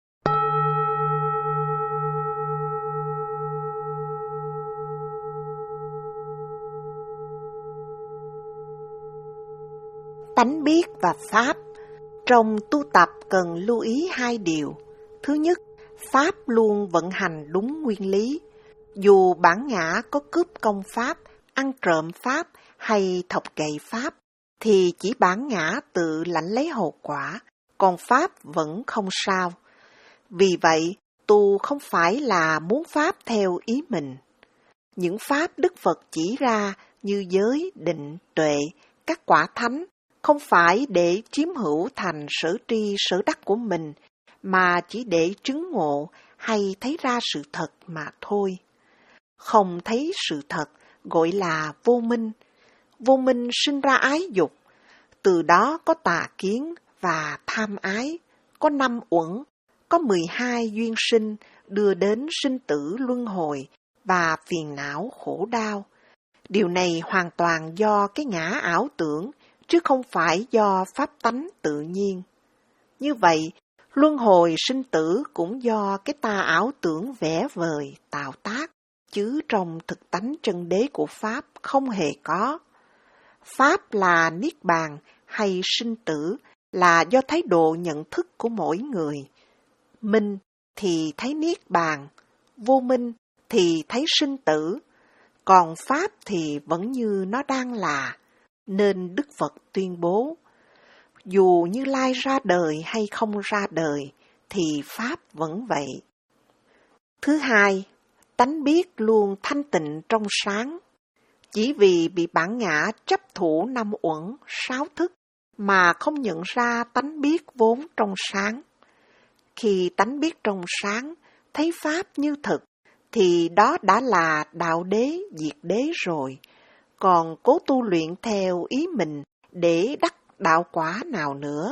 Tánh biết và Pháp. Trong tu tập cần lưu ý hai điều. Thứ nhất, Pháp luôn vận hành đúng nguyên lý. Dù bản ngã có cướp công Pháp, ăn trộm Pháp hay thọc gậy Pháp, thì chỉ bản ngã tự lãnh lấy hậu quả, còn Pháp vẫn không sao. Vì vậy, tu không phải là muốn Pháp theo ý mình. Những Pháp Đức Phật chỉ ra như giới, định, tuệ, các quả thánh, không phải để chiếm hữu thành sở tri sở đắc của mình, mà chỉ để chứng ngộ hay thấy ra sự thật mà thôi. Không thấy sự thật gọi là vô minh. Vô minh sinh ra ái dục, từ đó có tà kiến và tham ái, có năm uẩn, có mười hai duyên sinh đưa đến sinh tử luân hồi và phiền não khổ đau. Điều này hoàn toàn do cái ngã ảo tưởng, chứ không phải do pháp tánh tự nhiên. Như vậy, luân hồi sinh tử cũng do cái ta ảo tưởng vẽ vời, tạo tác, chứ trong thực tánh chân đế của Pháp không hề có. Pháp là niết bàn hay sinh tử là do thái độ nhận thức của mỗi người. Minh thì thấy niết bàn, vô minh thì thấy sinh tử, còn Pháp thì vẫn như nó đang là, nên Đức Phật tuyên bố, dù Như Lai ra đời hay không ra đời, thì Pháp vẫn vậy. Thứ hai, tánh biết luôn thanh tịnh trong sáng. Chỉ vì bị bản ngã chấp thủ năm uẩn, sáu thức, mà không nhận ra tánh biết vốn trong sáng. Khi tánh biết trong sáng, thấy Pháp như thực, thì đó đã là đạo đế, diệt đế rồi. Còn cố tu luyện theo ý mình để đắc đạo quả nào nữa.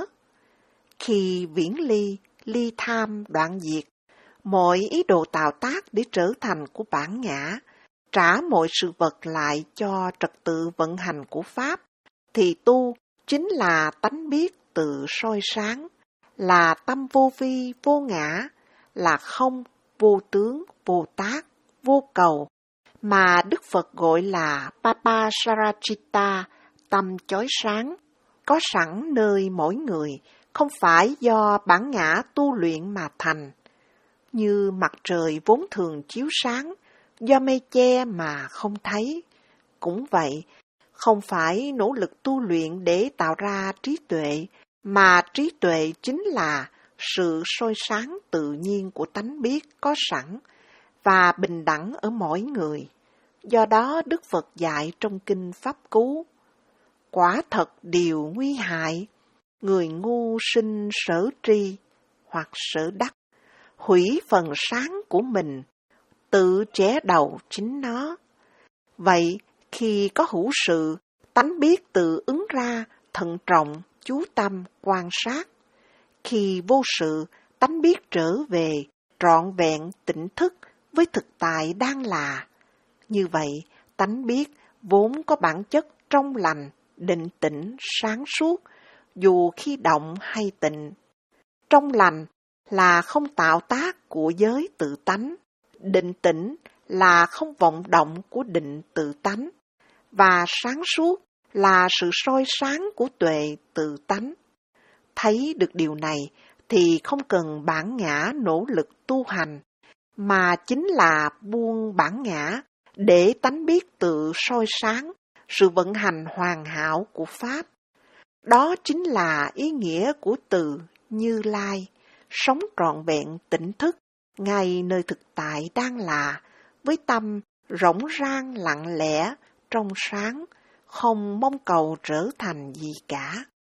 Khi viễn ly, ly tham đoạn diệt, mọi ý đồ tạo tác để trở thành của bản ngã, trả mọi sự vật lại cho trật tự vận hành của Pháp, thì tu chính là tánh biết tự soi sáng, là tâm vô vi, vô ngã, là không, vô tướng, vô tác, vô cầu, mà Đức Phật gọi là Papasarachita, tâm chói sáng, có sẵn nơi mỗi người, không phải do bản ngã tu luyện mà thành. Như mặt trời vốn thường chiếu sáng, do mây che mà không thấy. Cũng vậy, không phải nỗ lực tu luyện để tạo ra trí tuệ, mà trí tuệ chính là sự soi sáng tự nhiên của tánh biết có sẵn, và bình đẳng ở mỗi người. Do đó Đức Phật dạy trong Kinh Pháp Cú, quả thật điều nguy hại, người ngu sinh sở tri hoặc sở đắc, hủy phần sáng của mình, tự trẻ đầu chính nó. Vậy khi có hữu sự, tánh biết tự ứng ra, thận trọng, chú tâm, quan sát. Khi vô sự, tánh biết trở về, trọn vẹn tỉnh thức với thực tại đang là. Như vậy, tánh biết vốn có bản chất trong lành, định tĩnh, sáng suốt, dù khi động hay tịnh. Trong lành là không tạo tác của giới tự tánh, định tĩnh là không vọng động của định tự tánh, và sáng suốt là sự soi sáng của tuệ tự tánh. Thấy được điều này thì không cần bản ngã nỗ lực tu hành, mà chính là buông bản ngã để tánh biết tự soi sáng sự vận hành hoàn hảo của Pháp. Đó chính là ý nghĩa của từ Như Lai, sống trọn vẹn tỉnh thức, ngay nơi thực tại đang là, với tâm rỗng rang lặng lẽ, trong sáng, không mong cầu trở thành gì cả.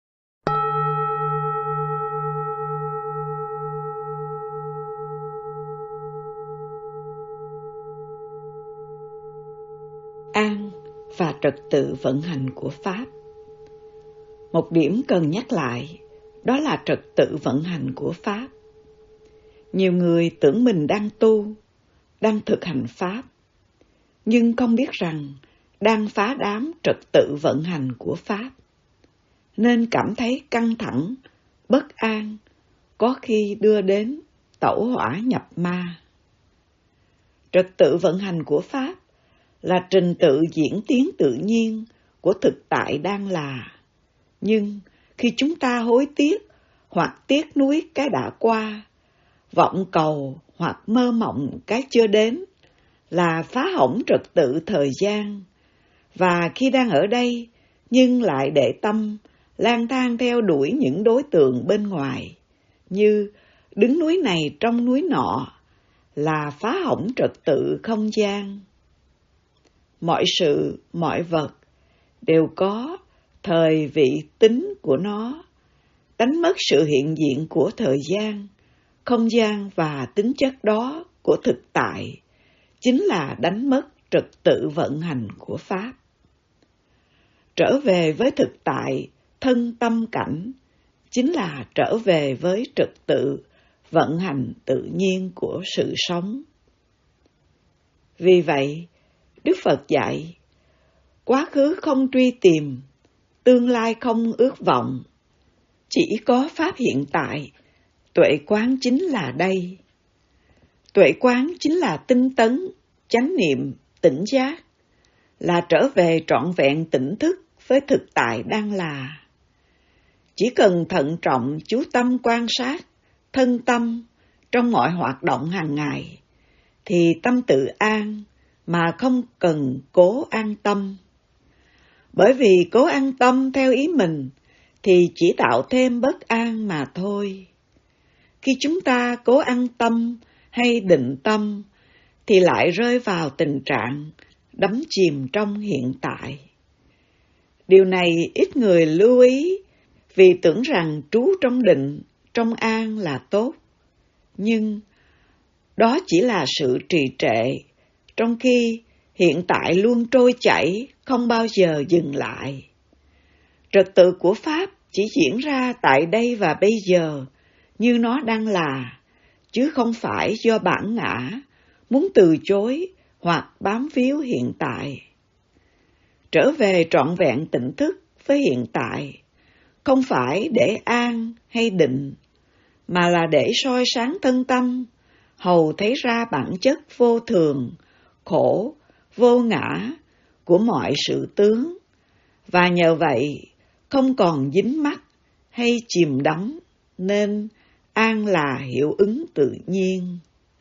An và trật tự vận hành của Pháp. Một điểm cần nhắc lại, đó là trật tự vận hành của Pháp. Nhiều người tưởng mình đang tu, đang thực hành Pháp, nhưng không biết rằng đang phá đám trật tự vận hành của Pháp, nên cảm thấy căng thẳng, bất an, có khi đưa đến tẩu hỏa nhập ma. Trật tự vận hành của Pháp là trình tự diễn tiến tự nhiên của thực tại đang là. Nhưng khi chúng ta hối tiếc hoặc tiếc nuối cái đã qua, vọng cầu hoặc mơ mộng cái chưa đến, là phá hỏng trật tự thời gian. Và khi đang ở đây, nhưng lại để tâm lang thang theo đuổi những đối tượng bên ngoài, như đứng núi này trong núi nọ, là phá hỏng trật tự không gian. Mọi sự, mọi vật đều có thời vị tính của nó, đánh mất sự hiện diện của thời gian, không gian và tính chất đó của thực tại, chính là đánh mất trật tự vận hành của Pháp. Trở về với thực tại, thân tâm cảnh, chính là trở về với trật tự vận hành tự nhiên của sự sống. Vì vậy, Đức Phật dạy, quá khứ không truy tìm, tương lai không ước vọng, chỉ có Pháp hiện tại, tuệ quán chính là đây. Tuệ quán chính là tinh tấn, chánh niệm, tỉnh giác, là trở về trọn vẹn tỉnh thức với thực tại đang là. Chỉ cần thận trọng chú tâm quan sát, thân tâm trong mọi hoạt động hàng ngày, thì tâm tự an, mà không cần cố an tâm. Bởi vì cố an tâm theo ý mình, thì chỉ tạo thêm bất an mà thôi. Khi chúng ta cố an tâm hay định tâm, thì lại rơi vào tình trạng đắm chìm trong hiện tại. Điều này ít người lưu ý, vì tưởng rằng trú trong định, trong an là tốt. Nhưng đó chỉ là sự trì trệ, trong khi hiện tại luôn trôi chảy, không bao giờ dừng lại. Trật tự của Pháp chỉ diễn ra tại đây và bây giờ, như nó đang là, chứ không phải do bản ngã, muốn từ chối hoặc bám víu hiện tại. Trở về trọn vẹn tỉnh thức với hiện tại, không phải để an hay định, mà là để soi sáng thân tâm, hầu thấy ra bản chất vô thường, khổ, vô ngã của mọi sự tướng, và nhờ vậy không còn dính mắc hay chìm đắm, nên an là hiệu ứng tự nhiên.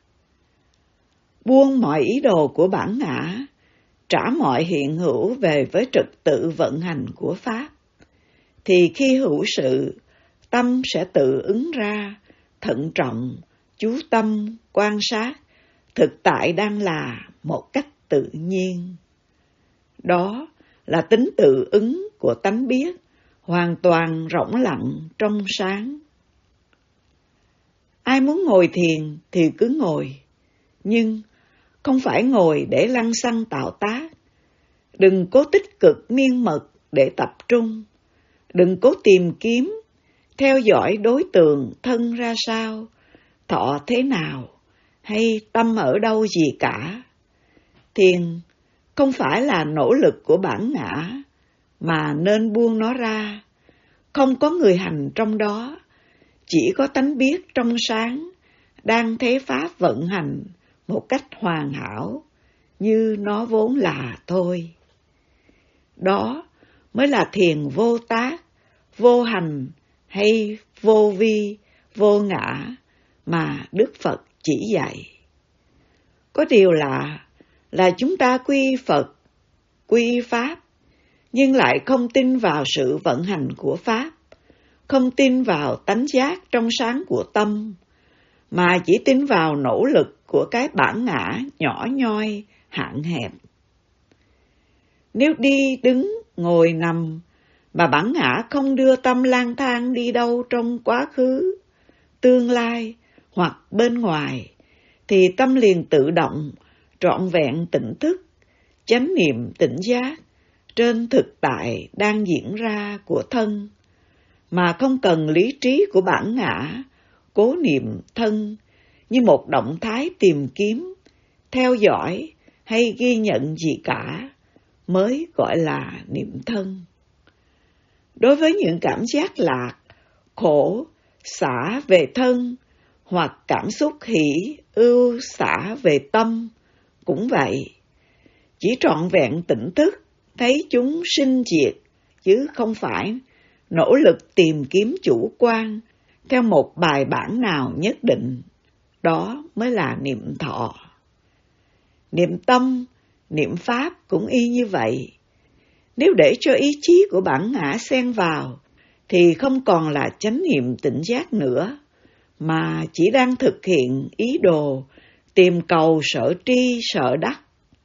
Buông mọi ý đồ của bản ngã, trả mọi hiện hữu về với trật tự vận hành của Pháp, thì khi hữu sự, tâm sẽ tự ứng ra, thận trọng, chú tâm, quan sát, thực tại đang là một cách tự nhiên. Đó là tính tự ứng của tánh biết, hoàn toàn rỗng lặng trong sáng. Ai muốn ngồi thiền thì cứ ngồi, nhưng không phải ngồi để lăng xăng tạo tác. Đừng cố tích cực miên mật để tập trung. Đừng cố tìm kiếm, theo dõi đối tượng thân ra sao, thọ thế nào, hay tâm ở đâu gì cả. Thiền không phải là nỗ lực của bản ngã, mà nên buông nó ra. Không có người hành trong đó, chỉ có tánh biết trong sáng, đang thế pháp vận hành một cách hoàn hảo, như nó vốn là thôi. Đó mới là thiền vô tác, vô hành hay vô vi, vô ngã mà Đức Phật chỉ dạy. Có điều lạ là chúng ta quy Phật, quy Pháp, nhưng lại không tin vào sự vận hành của Pháp, không tin vào tánh giác trong sáng của tâm, mà chỉ tin vào nỗ lực của cái bản ngã nhỏ nhoi, hạn hẹp. Nếu đi, đứng, ngồi, nằm, mà bản ngã không đưa tâm lang thang đi đâu trong quá khứ, tương lai hoặc bên ngoài, thì tâm liền tự động, trọn vẹn tỉnh thức, chánh niệm tỉnh giác trên thực tại đang diễn ra của thân, mà không cần lý trí của bản ngã, cố niệm thân như một động thái tìm kiếm, theo dõi hay ghi nhận gì cả, mới gọi là niệm thân. Đối với những cảm giác lạc, khổ, xả về thân, hoặc cảm xúc hỷ, ưu, xả về tâm, cũng vậy. Chỉ trọn vẹn tỉnh thức, thấy chúng sinh diệt, chứ không phải nỗ lực tìm kiếm chủ quan theo một bài bản nào nhất định. Đó mới là niệm thọ. Niệm tâm, niệm pháp cũng y như vậy. Nếu để cho ý chí của bản ngã xen vào, thì không còn là chánh niệm tỉnh giác nữa, mà chỉ đang thực hiện ý đồ tìm cầu sở tri sở đắc.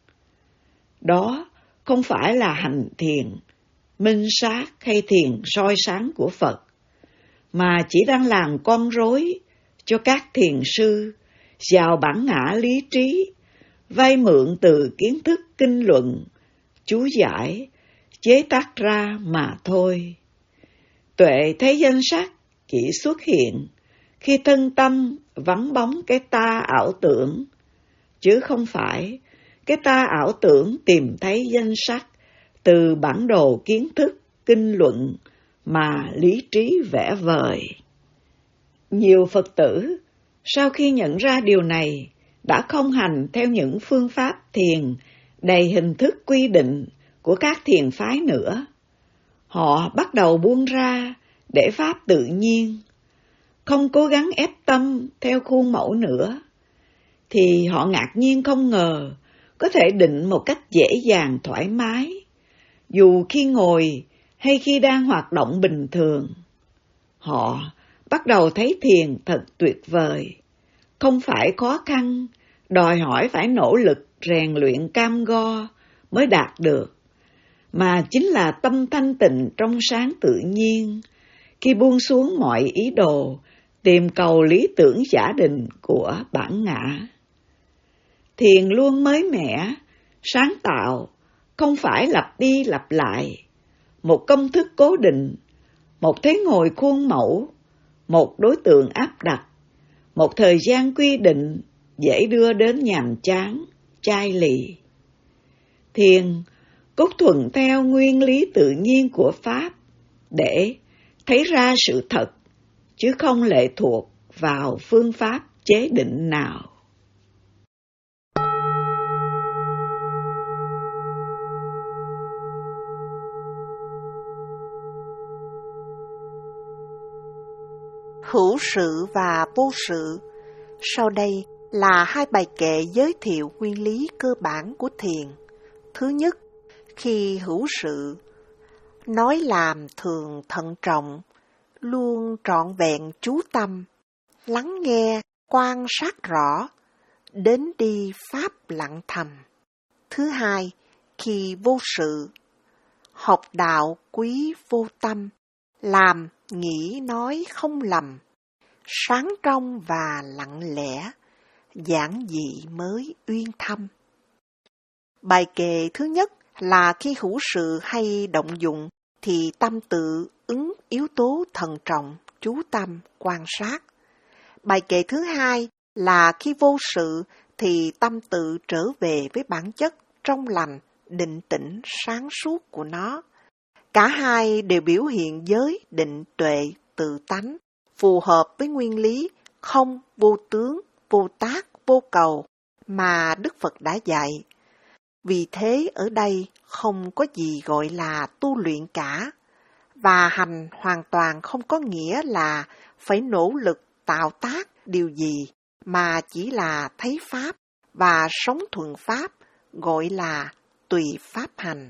Đó không phải là hành thiền, minh sát hay thiền soi sáng của Phật, mà chỉ đang làm con rối cho các thiền sư vào bản ngã lý trí, vay mượn từ kiến thức kinh luận, chú giải, chế tác ra mà thôi. Tuệ thấy danh sắc chỉ xuất hiện khi thân tâm vắng bóng cái ta ảo tưởng, chứ không phải cái ta ảo tưởng tìm thấy danh sắc từ bản đồ kiến thức kinh luận mà lý trí vẽ vời. Nhiều Phật tử sau khi nhận ra điều này đã không hành theo những phương pháp thiền đầy hình thức quy định của các thiền phái nữa. Họ bắt đầu buông ra để pháp tự nhiên, không cố gắng ép tâm theo khuôn mẫu nữa, thì họ ngạc nhiên không ngờ có thể định một cách dễ dàng thoải mái, dù khi ngồi hay khi đang hoạt động bình thường. Họ bắt đầu thấy thiền thật tuyệt vời, không phải khó khăn, đòi hỏi phải nỗ lực rèn luyện cam go mới đạt được, mà chính là tâm thanh tịnh trong sáng tự nhiên, khi buông xuống mọi ý đồ tìm cầu lý tưởng giả định của bản ngã. Thiền luôn mới mẻ, sáng tạo, không phải lặp đi lặp lại, một công thức cố định, một thế ngồi khuôn mẫu, một đối tượng áp đặt, một thời gian quy định dễ đưa đến nhàm chán, chai lì. Thiền cốt thuận theo nguyên lý tự nhiên của Pháp để thấy ra sự thật, chứ không lệ thuộc vào phương pháp chế định nào. Hữu sự và vô sự. Sau đây là hai bài kệ giới thiệu nguyên lý cơ bản của thiền. Thứ nhất, khi hữu sự, nói làm thường thận trọng, luôn trọn vẹn chú tâm, lắng nghe, quan sát rõ, đến đi pháp lặng thầm. Thứ hai, khi vô sự, học đạo quý vô tâm, làm, nghĩ, nói không lầm, sáng trong và lặng lẽ, giản dị mới uyên thâm. Bài kệ thứ nhất là khi hữu sự hay động dụng thì tâm tự ứng yếu tố thận trọng, chú tâm, quan sát. Bài kệ thứ hai là khi vô sự thì tâm tự trở về với bản chất trong lành, định tĩnh, sáng suốt của nó. Cả hai đều biểu hiện giới, định, tuệ, tự tánh, phù hợp với nguyên lý không, vô tướng, vô tác, vô cầu mà Đức Phật đã dạy. Vì thế ở đây không có gì gọi là tu luyện cả, và hành hoàn toàn không có nghĩa là phải nỗ lực tạo tác điều gì, mà chỉ là thấy Pháp và sống thuận Pháp, gọi là tùy Pháp hành.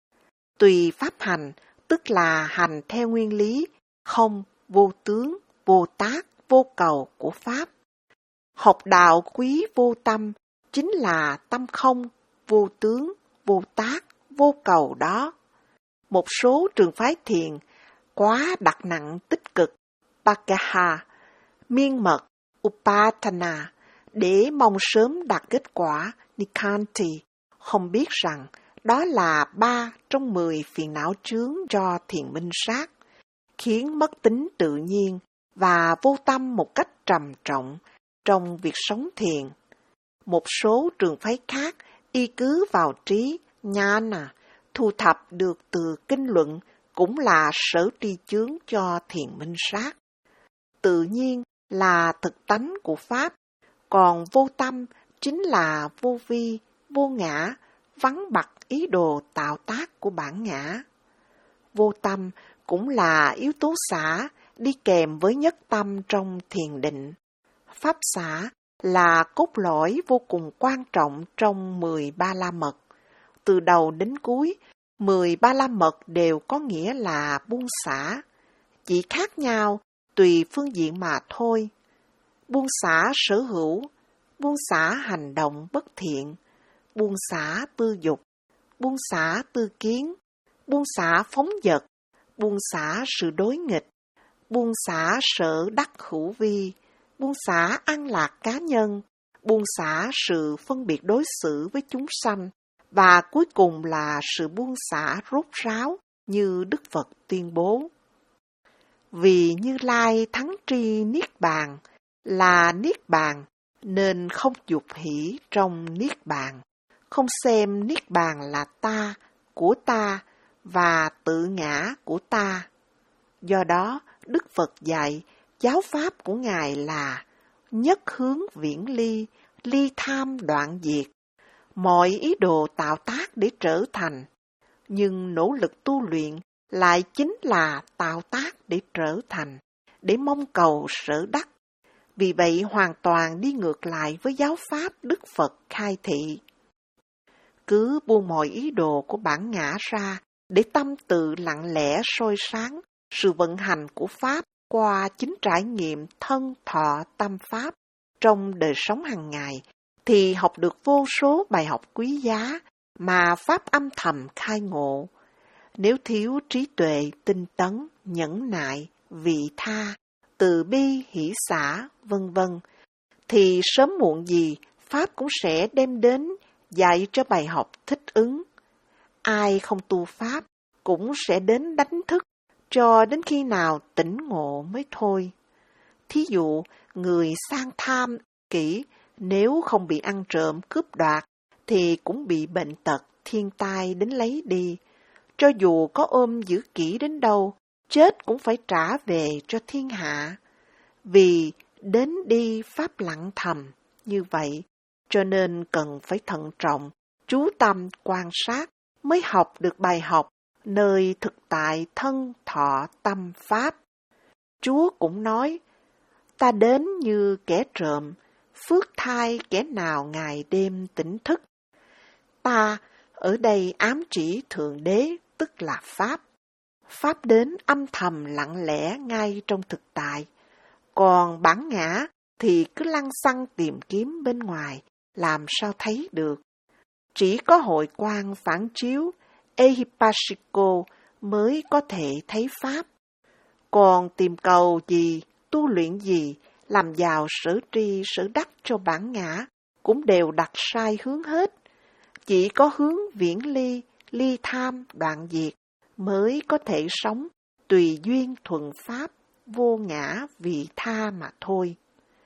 Tùy Pháp hành tức là hành theo nguyên lý không, vô tướng, vô tác, vô cầu của Pháp. Học đạo quý vô tâm chính là tâm không, vô tướng, vô tác, vô cầu đó. Một số trường phái thiền quá đặt nặng tích cực, Pakaha, miên mật, Upatana, để mong sớm đạt kết quả, Nikanti, không biết rằng đó là ba trong mười phiền não chướng do thiền minh sát, khiến mất tính tự nhiên và vô tâm một cách trầm trọng trong việc sống thiền. Một số trường phái khác y cứ vào trí, Nhana, thu thập được từ kinh luận cũng là sở tri chướng cho thiền minh sát. Tự nhiên là thực tánh của Pháp, còn vô tâm chính là vô vi, vô ngã, vắng bặt ý đồ tạo tác của bản ngã. Vô tâm cũng là yếu tố xả đi kèm với nhất tâm trong thiền định. Pháp xả là cốt lõi vô cùng quan trọng trong mười ba la mật. Từ đầu đến cuối, mười ba la mật đều có nghĩa là buông xả, chỉ khác nhau tùy phương diện mà thôi. Buông xả sở hữu, buông xả hành động bất thiện, buông xả tư dục, buông xả tư kiến, buông xả phóng dật, buông xả sự đối nghịch, buông xả sở đắc hữu vi, buông xả an lạc cá nhân, buông xả sự phân biệt đối xử với chúng sanh, và cuối cùng là sự buông xả rốt ráo như Đức Phật tuyên bố. Vì Như Lai thắng tri Niết Bàn là Niết Bàn, nên không dục hỷ trong Niết Bàn, không xem Niết Bàn là ta, của ta và tự ngã của ta. Do đó, Đức Phật dạy giáo pháp của Ngài là nhất hướng viễn ly, ly tham đoạn diệt, mọi ý đồ tạo tác để trở thành, nhưng nỗ lực tu luyện lại chính là tạo tác để trở thành, để mong cầu sở đắc. Vì vậy hoàn toàn đi ngược lại với giáo pháp Đức Phật khai thị. Cứ buông mọi ý đồ của bản ngã ra để tâm tự lặng lẽ soi sáng sự vận hành của Pháp qua chính trải nghiệm thân thọ tâm Pháp trong đời sống hàng ngày, thì học được vô số bài học quý giá mà Pháp âm thầm khai ngộ. Nếu thiếu trí tuệ, tinh tấn, nhẫn nại, vị tha, từ bi, hỷ xả, vân vân, thì sớm muộn gì Pháp cũng sẽ đem đến dạy cho bài học thích ứng. Ai không tu Pháp cũng sẽ đến đánh thức cho đến khi nào tỉnh ngộ mới thôi. Thí dụ, người sang tham, kỹ, nếu không bị ăn trộm, cướp đoạt, thì cũng bị bệnh tật, thiên tai đến lấy đi. Cho dù có ôm giữ kỹ đến đâu, chết cũng phải trả về cho thiên hạ. Vì đến đi Pháp lặng thầm, như vậy, cho nên cần phải thận trọng, chú tâm quan sát, mới học được bài học nơi thực tại thân thọ tâm Pháp. Chúa cũng nói, ta đến như kẻ trộm, phước thai kẻ nào ngày đêm tỉnh thức. Ta ở đây ám chỉ Thượng Đế, tức là Pháp. Pháp đến âm thầm lặng lẽ ngay trong thực tại, còn bản ngã thì cứ lăng xăng tìm kiếm bên ngoài, làm sao thấy được. Chỉ có hội quang phản chiếu Ehipassiko mới có thể thấy Pháp. Còn tìm cầu gì, tu luyện gì, làm giàu sở tri sở đắc cho bản ngã, cũng đều đặt sai hướng hết. Chỉ có hướng viễn ly, ly tham, đoạn diệt, mới có thể sống tùy duyên thuận Pháp, vô ngã vị tha mà thôi.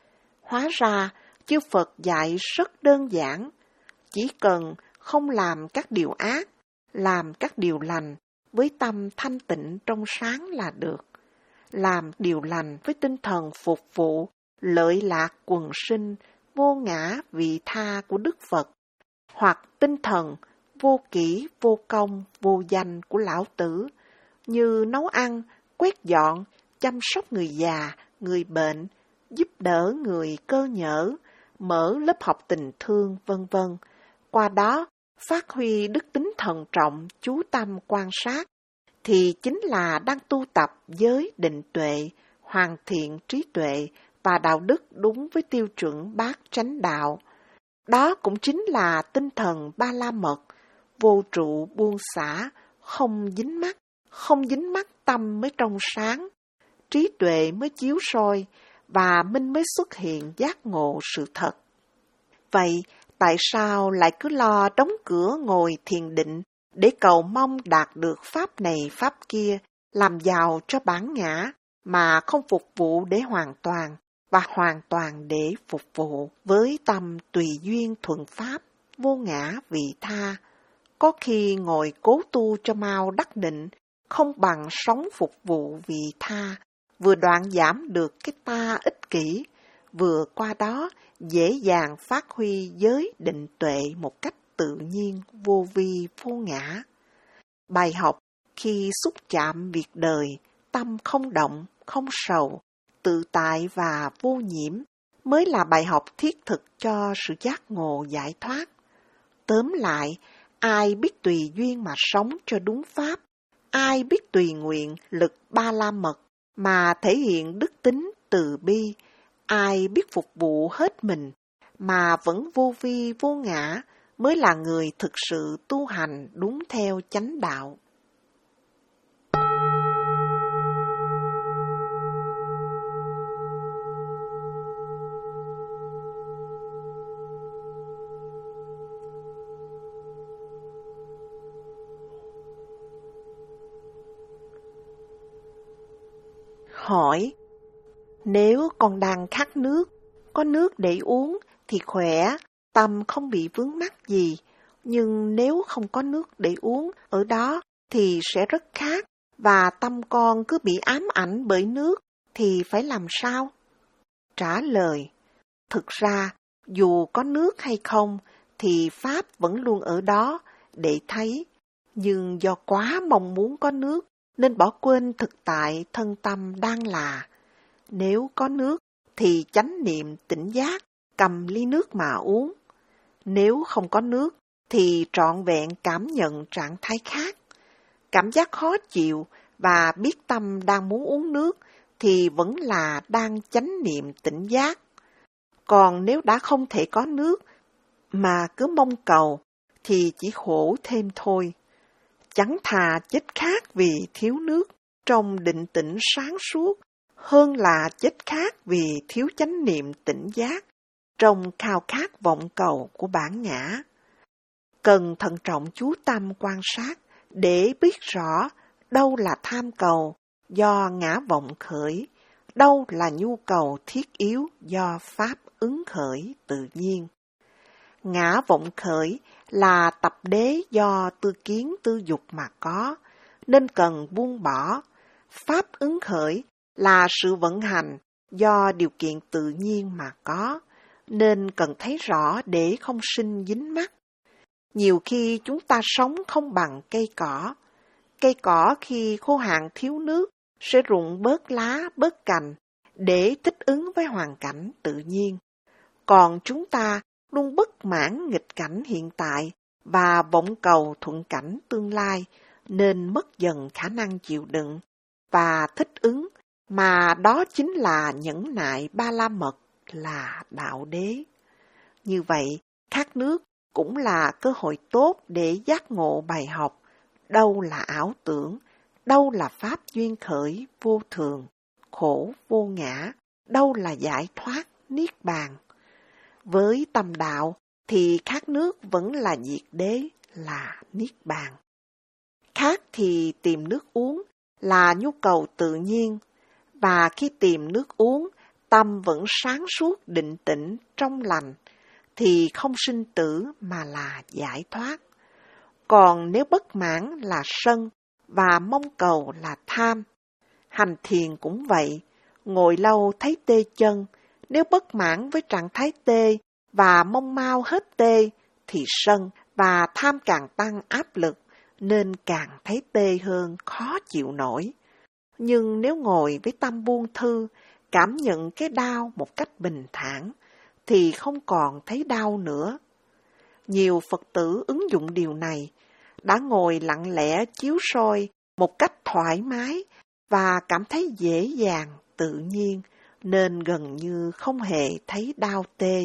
Hóa ra, chư Phật dạy rất đơn giản, chỉ cần không làm các điều ác, làm các điều lành với tâm thanh tịnh trong sáng là được. Làm điều lành với tinh thần phục vụ, lợi lạc quần sinh, vô ngã vị tha của Đức Phật, hoặc tinh thần vô kỷ, vô công, vô danh của Lão Tử, như nấu ăn, quét dọn, chăm sóc người già, người bệnh, giúp đỡ người cơ nhở, mở lớp học tình thương, vân vân. Qua đó, phát huy đức tính thận trọng, chú tâm quan sát, thì chính là đang tu tập giới định tuệ, hoàn thiện trí tuệ và đạo đức đúng với tiêu chuẩn bát chánh đạo. Đó cũng chính là tinh thần ba la mật, vô trụ buông xả, không dính mắc, không dính mắc tâm mới trong sáng, trí tuệ mới chiếu soi và minh mới xuất hiện giác ngộ sự thật. Vậy, tại sao lại cứ lo đóng cửa ngồi thiền định để cầu mong đạt được pháp này pháp kia, làm giàu cho bản ngã, mà không phục vụ để hoàn toàn, và hoàn toàn để phục vụ với tâm tùy duyên thuận pháp, vô ngã vị tha? Có khi ngồi cố tu cho mau đắc định, không bằng sống phục vụ vị tha, vừa đoạn giảm được cái ta ích kỷ, vừa qua đó dễ dàng phát huy giới định tuệ một cách tự nhiên, vô vi, vô ngã. Bài học khi xúc chạm việc đời, tâm không động, không sầu, tự tại và vô nhiễm mới là bài học thiết thực cho sự giác ngộ giải thoát. Tóm lại, ai biết tùy duyên mà sống cho đúng pháp, ai biết tùy nguyện lực ba la mật mà thể hiện đức tính từ bi, ai biết phục vụ hết mình mà vẫn vô vi vô ngã mới là người thực sự tu hành đúng theo chánh đạo. Hỏi: nếu con đang khát nước, có nước để uống thì khỏe, tâm không bị vướng mắc gì. Nhưng nếu không có nước để uống ở đó thì sẽ rất khát, và tâm con cứ bị ám ảnh bởi nước thì phải làm sao? Trả lời: thực ra, dù có nước hay không thì Pháp vẫn luôn ở đó để thấy. Nhưng do quá mong muốn có nước nên bỏ quên thực tại thân tâm đang là. Nếu có nước thì chánh niệm tỉnh giác, cầm ly nước mà uống. Nếu không có nước thì trọn vẹn cảm nhận trạng thái khác. Cảm giác khó chịu và biết tâm đang muốn uống nước thì vẫn là đang chánh niệm tỉnh giác. Còn nếu đã không thể có nước mà cứ mong cầu thì chỉ khổ thêm thôi. Chẳng thà chết khát vì thiếu nước trong định tĩnh sáng suốt, hơn là chết khát vì thiếu chánh niệm tỉnh giác trong khao khát vọng cầu của bản ngã. Cần thận trọng chú tâm quan sát để biết rõ đâu là tham cầu do ngã vọng khởi, đâu là nhu cầu thiết yếu do Pháp ứng khởi tự nhiên. Ngã vọng khởi là tập đế do tư kiến tư dục mà có, nên cần buông bỏ. Pháp ứng khởi là sự vận hành do điều kiện tự nhiên mà có, nên cần thấy rõ để không sinh dính mắc. Nhiều khi chúng ta sống không bằng cây cỏ. Cây cỏ khi khô hạn thiếu nước sẽ rụng bớt lá, bớt cành để thích ứng với hoàn cảnh tự nhiên. Còn chúng ta luôn bất mãn nghịch cảnh hiện tại và vọng cầu thuận cảnh tương lai, nên mất dần khả năng chịu đựng và thích ứng, mà đó chính là nhẫn nại ba la mật, là đạo đế. Như vậy, Khát nước cũng là cơ hội tốt để giác ngộ bài học, đâu là ảo tưởng, đâu là pháp duyên khởi vô thường, khổ vô ngã, đâu là giải thoát, niết bàn. Với tâm đạo thì khát nước vẫn là diệt đế, là niết bàn. Khát thì tìm nước uống là nhu cầu tự nhiên, và khi tìm nước uống, tâm vẫn sáng suốt định tĩnh trong lành, thì không sinh tử mà là giải thoát. Còn nếu bất mãn là sân và mong cầu là tham. Hành thiền cũng vậy, ngồi lâu thấy tê chân, nếu bất mãn với trạng thái tê và mong mau hết tê thì sân và tham càng tăng áp lực nên càng thấy tê hơn, khó chịu nổi. Nhưng nếu ngồi với tâm buông thư, cảm nhận cái đau một cách bình thản thì không còn thấy đau nữa. Nhiều Phật tử ứng dụng điều này, đã ngồi lặng lẽ chiếu soi một cách thoải mái và cảm thấy dễ dàng, tự nhiên, nên gần như không hề thấy đau tê.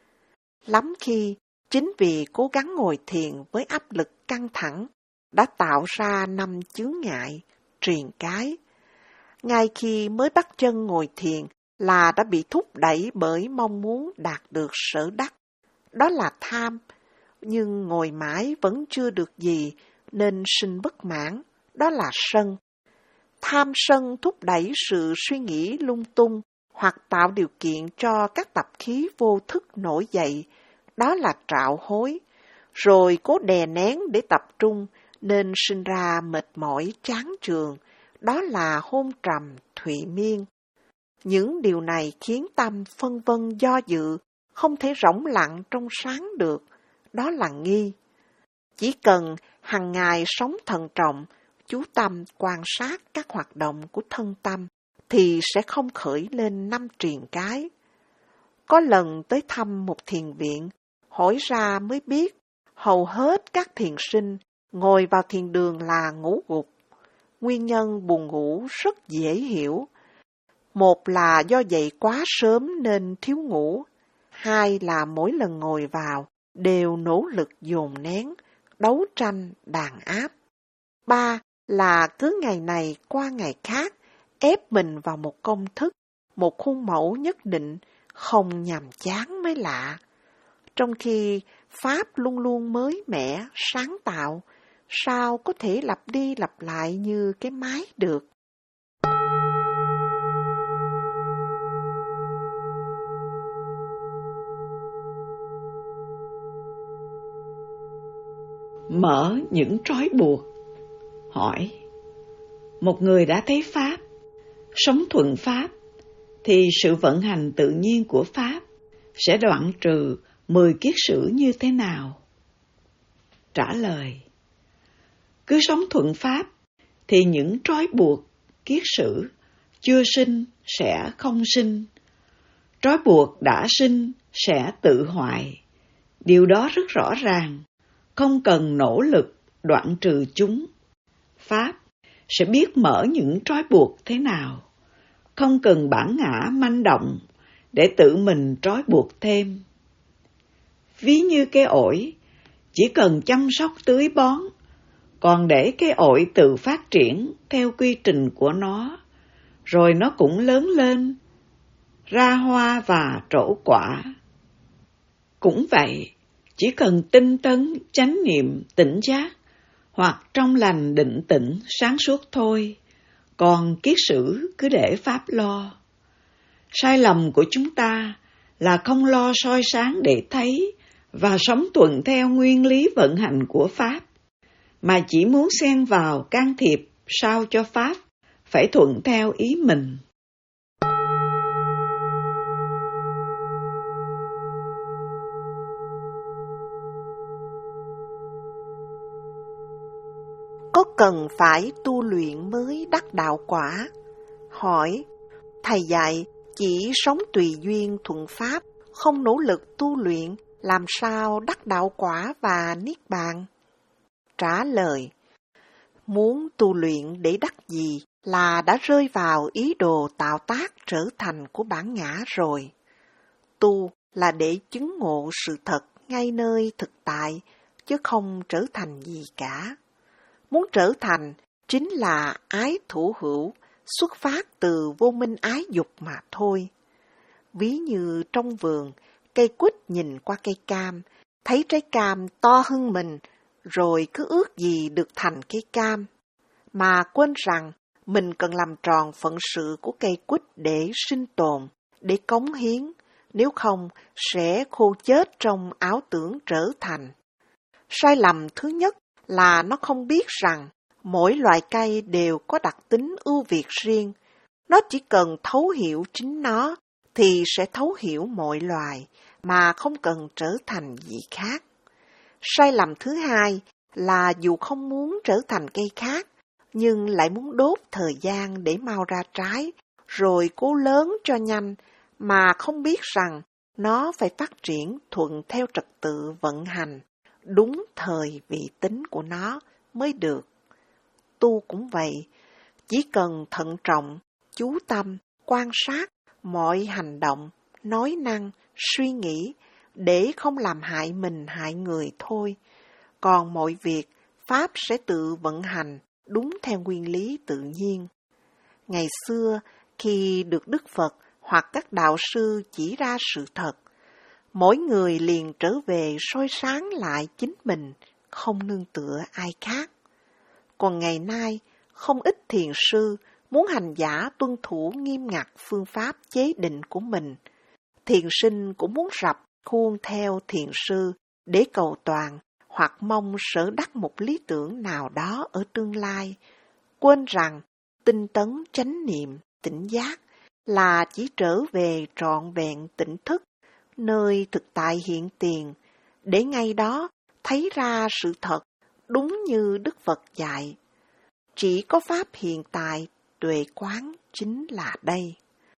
Lắm khi, chính vì cố gắng ngồi thiền với áp lực căng thẳng, đã tạo ra năm chướng ngại, triền cái. Ngay khi mới bắt chân ngồi thiền là đã bị thúc đẩy bởi mong muốn đạt được sở đắc. Đó là tham, nhưng ngồi mãi vẫn chưa được gì nên sinh bất mãn, đó là sân. Tham sân thúc đẩy sự suy nghĩ lung tung hoặc tạo điều kiện cho các tập khí vô thức nổi dậy, đó là trạo hối, rồi cố đè nén để tập trung nên sinh ra mệt mỏi chán chường, đó là hôn trầm thụy miên. Những điều này khiến tâm phân vân do dự, không thể rỗng lặng trong sáng được, đó là nghi. Chỉ cần hàng ngày sống thận trọng, chú tâm quan sát các hoạt động của thân tâm, thì sẽ không khởi lên năm triền cái. Có lần tới thăm một thiền viện, hỏi ra mới biết, hầu hết các thiền sinh ngồi vào thiền đường là ngủ gục. Nguyên nhân buồn ngủ rất dễ hiểu. Một là do dậy quá sớm nên thiếu ngủ. Hai là mỗi lần ngồi vào đều nỗ lực dồn nén, đấu tranh, đàn áp. Ba là cứ ngày này qua ngày khác, ép mình vào một công thức, một khuôn mẫu nhất định, không nhàm chán mới lạ. Trong khi Pháp luôn luôn mới mẻ, sáng tạo, sao có thể lặp đi lặp lại như cái máy được? Mở những trói buộc. Hỏi: một người đã thấy Pháp, sống thuận Pháp, thì sự vận hành tự nhiên của Pháp sẽ đoạn trừ mười kiết sử như thế nào? Trả lời: cứ sống thuận Pháp, thì những trói buộc, kiết sử chưa sinh sẽ không sinh. Trói buộc đã sinh sẽ tự hoại. Điều đó rất rõ ràng, không cần nỗ lực đoạn trừ chúng. Pháp sẽ biết mở những trói buộc thế nào, không cần bản ngã manh động để tự mình trói buộc thêm. Ví như cây ổi, chỉ cần chăm sóc tưới bón, còn để cây ổi tự phát triển theo quy trình của nó, rồi nó cũng lớn lên, ra hoa và trổ quả. Cũng vậy, chỉ cần tinh tấn, chánh niệm, tỉnh giác, hoặc trong lành định tĩnh, sáng suốt thôi, còn kiết sử cứ để Pháp lo. Sai lầm của chúng ta là không lo soi sáng để thấy và sống thuận theo nguyên lý vận hành của Pháp, mà chỉ muốn xen vào can thiệp sao cho Pháp phải thuận theo ý mình. Có cần phải tu luyện mới đắc đạo quả? Hỏi: thầy dạy chỉ sống tùy duyên thuận Pháp, không nỗ lực tu luyện, làm sao đắc đạo quả và niết bàn? Trả lời: muốn tu luyện để đắc gì là đã rơi vào ý đồ tạo tác trở thành của bản ngã rồi. Tu là để chứng ngộ sự thật ngay nơi thực tại, chứ không trở thành gì cả. Muốn trở thành chính là ái thủ hữu, xuất phát từ vô minh ái dục mà thôi. Ví như trong vườn, cây quýt nhìn qua cây cam, thấy trái cam to hơn mình, rồi cứ ước gì được thành cây cam, mà quên rằng mình cần làm tròn phận sự của cây quýt để sinh tồn, để cống hiến, nếu không sẽ khô chết trong ảo tưởng trở thành. Sai lầm thứ nhất là nó không biết rằng mỗi loại cây đều có đặc tính ưu việt riêng. Nó chỉ cần thấu hiểu chính nó thì sẽ thấu hiểu mọi loài, mà không cần trở thành gì khác. Sai lầm thứ hai là dù không muốn trở thành cây khác, nhưng lại muốn đốt thời gian để mau ra trái, rồi cố lớn cho nhanh, mà không biết rằng nó phải phát triển thuận theo trật tự vận hành, đúng thời vị tính của nó mới được. Tu cũng vậy, chỉ cần thận trọng, chú tâm, quan sát mọi hành động, nói năng, suy nghĩ, để không làm hại mình hại người thôi. Còn mọi việc, Pháp sẽ tự vận hành đúng theo nguyên lý tự nhiên. Ngày xưa, khi được Đức Phật hoặc các đạo sư chỉ ra sự thật, mỗi người liền trở về soi sáng lại chính mình, không nương tựa ai khác. Còn ngày nay, không ít thiền sư muốn hành giả tuân thủ nghiêm ngặt phương pháp chế định của mình. Thiền sinh cũng muốn rập khuôn theo thiền sư để cầu toàn hoặc mong sở đắc một lý tưởng nào đó ở tương lai, quên rằng tinh tấn chánh niệm, tỉnh giác là chỉ trở về trọn vẹn tỉnh thức, nơi thực tại hiện tiền, để ngay đó thấy ra sự thật đúng như Đức Phật dạy. Chỉ có Pháp hiện tại, tuệ quán chính là đây.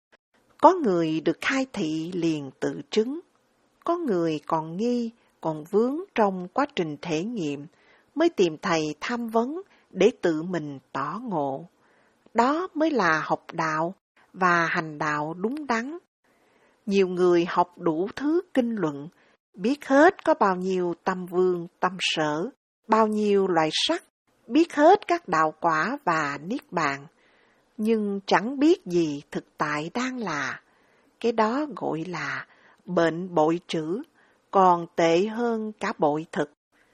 Có người được khai thị liền tự chứng, có người còn nghi, còn vướng trong quá trình thể nghiệm, mới tìm thầy tham vấn để tự mình tỏ ngộ. Đó mới là học đạo và hành đạo đúng đắn. Nhiều người học đủ thứ kinh luận, biết hết có bao nhiêu tâm vương, tâm sở, bao nhiêu loại sắc, biết hết các đạo quả và niết bàn, nhưng chẳng biết gì thực tại đang là. Cái đó gọi là bệnh bội trữ, còn tệ hơn cả bội thực.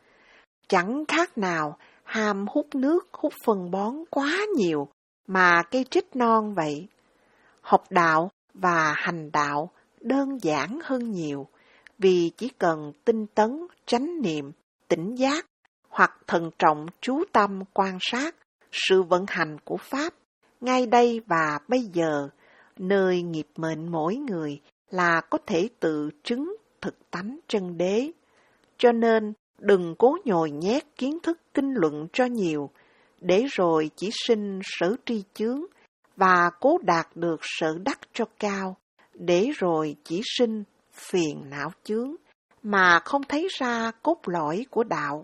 Chẳng khác nào ham hút nước, hút phân bón quá nhiều mà cây trích non vậy. Học đạo và hành đạo đơn giản hơn nhiều, vì chỉ cần tinh tấn, chánh niệm, tỉnh giác hoặc thận trọng chú tâm quan sát sự vận hành của Pháp ngay đây và bây giờ, nơi nghiệp mệnh mỗi người là có thể tự chứng thực tánh chân đế. Cho nên đừng cố nhồi nhét kiến thức kinh luận cho nhiều, để rồi chỉ sinh sở tri chướng và cố đạt được sở đắc cho cao, để rồi chỉ sinh phiền não chướng mà không thấy ra cốt lõi của đạo.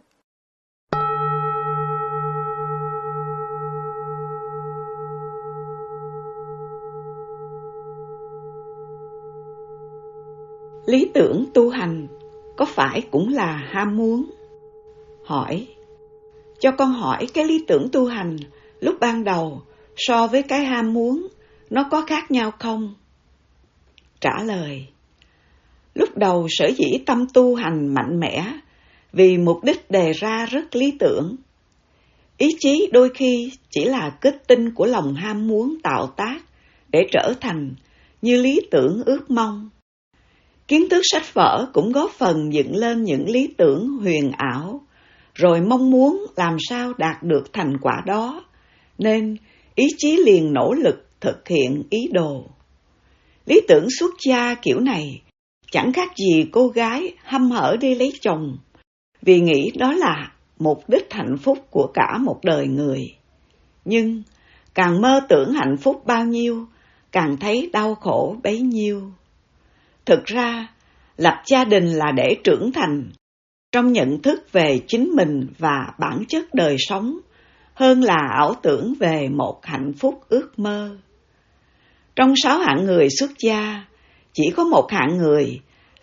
Lý tưởng tu hành có phải cũng là ham muốn? Hỏi, cho con hỏi cái lý tưởng tu hành lúc ban đầu so với cái ham muốn, nó có khác nhau không? Trả lời, lúc đầu sở dĩ tâm tu hành mạnh mẽ vì mục đích đề ra rất lý tưởng. Ý chí đôi khi chỉ là kết tinh của lòng ham muốn tạo tác để trở thành như lý tưởng ước mong. Kiến thức sách vở cũng góp phần dựng lên những lý tưởng huyền ảo, rồi mong muốn làm sao đạt được thành quả đó, nên ý chí liền nỗ lực thực hiện ý đồ. Lý tưởng xuất gia kiểu này chẳng khác gì cô gái hăm hở đi lấy chồng, vì nghĩ đó là mục đích hạnh phúc của cả một đời người. Nhưng càng mơ tưởng hạnh phúc bao nhiêu, càng thấy đau khổ bấy nhiêu. Thực ra, lập gia đình là để trưởng thành trong nhận thức về chính mình và bản chất đời sống, hơn là ảo tưởng về một hạnh phúc ước mơ. Trong sáu hạng người xuất gia, chỉ có một hạng người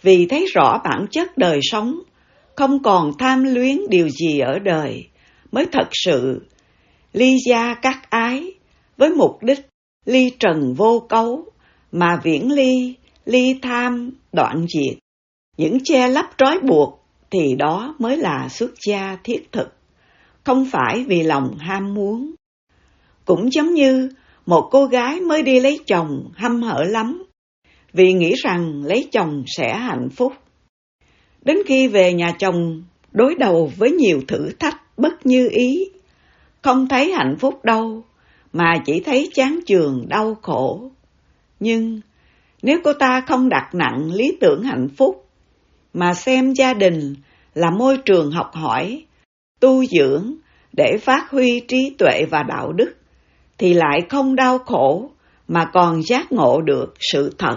vì thấy rõ bản chất đời sống, không còn tham luyến điều gì ở đời, mới thật sự ly gia cắt ái, với mục đích ly trần vô cấu, mà viễn ly, ly tham, đoạn diệt. Những che lấp trói buộc thì đó mới là xuất gia thiết thực, không phải vì lòng ham muốn. Cũng giống như một cô gái mới đi lấy chồng hăm hở lắm, vì nghĩ rằng lấy chồng sẽ hạnh phúc. Đến khi về nhà chồng đối đầu với nhiều thử thách bất như ý, không thấy hạnh phúc đâu, mà chỉ thấy chán chường đau khổ. Nhưng nếu cô ta không đặt nặng lý tưởng hạnh phúc, mà xem gia đình là môi trường học hỏi, tu dưỡng để phát huy trí tuệ và đạo đức, thì lại không đau khổ mà còn giác ngộ được sự thật.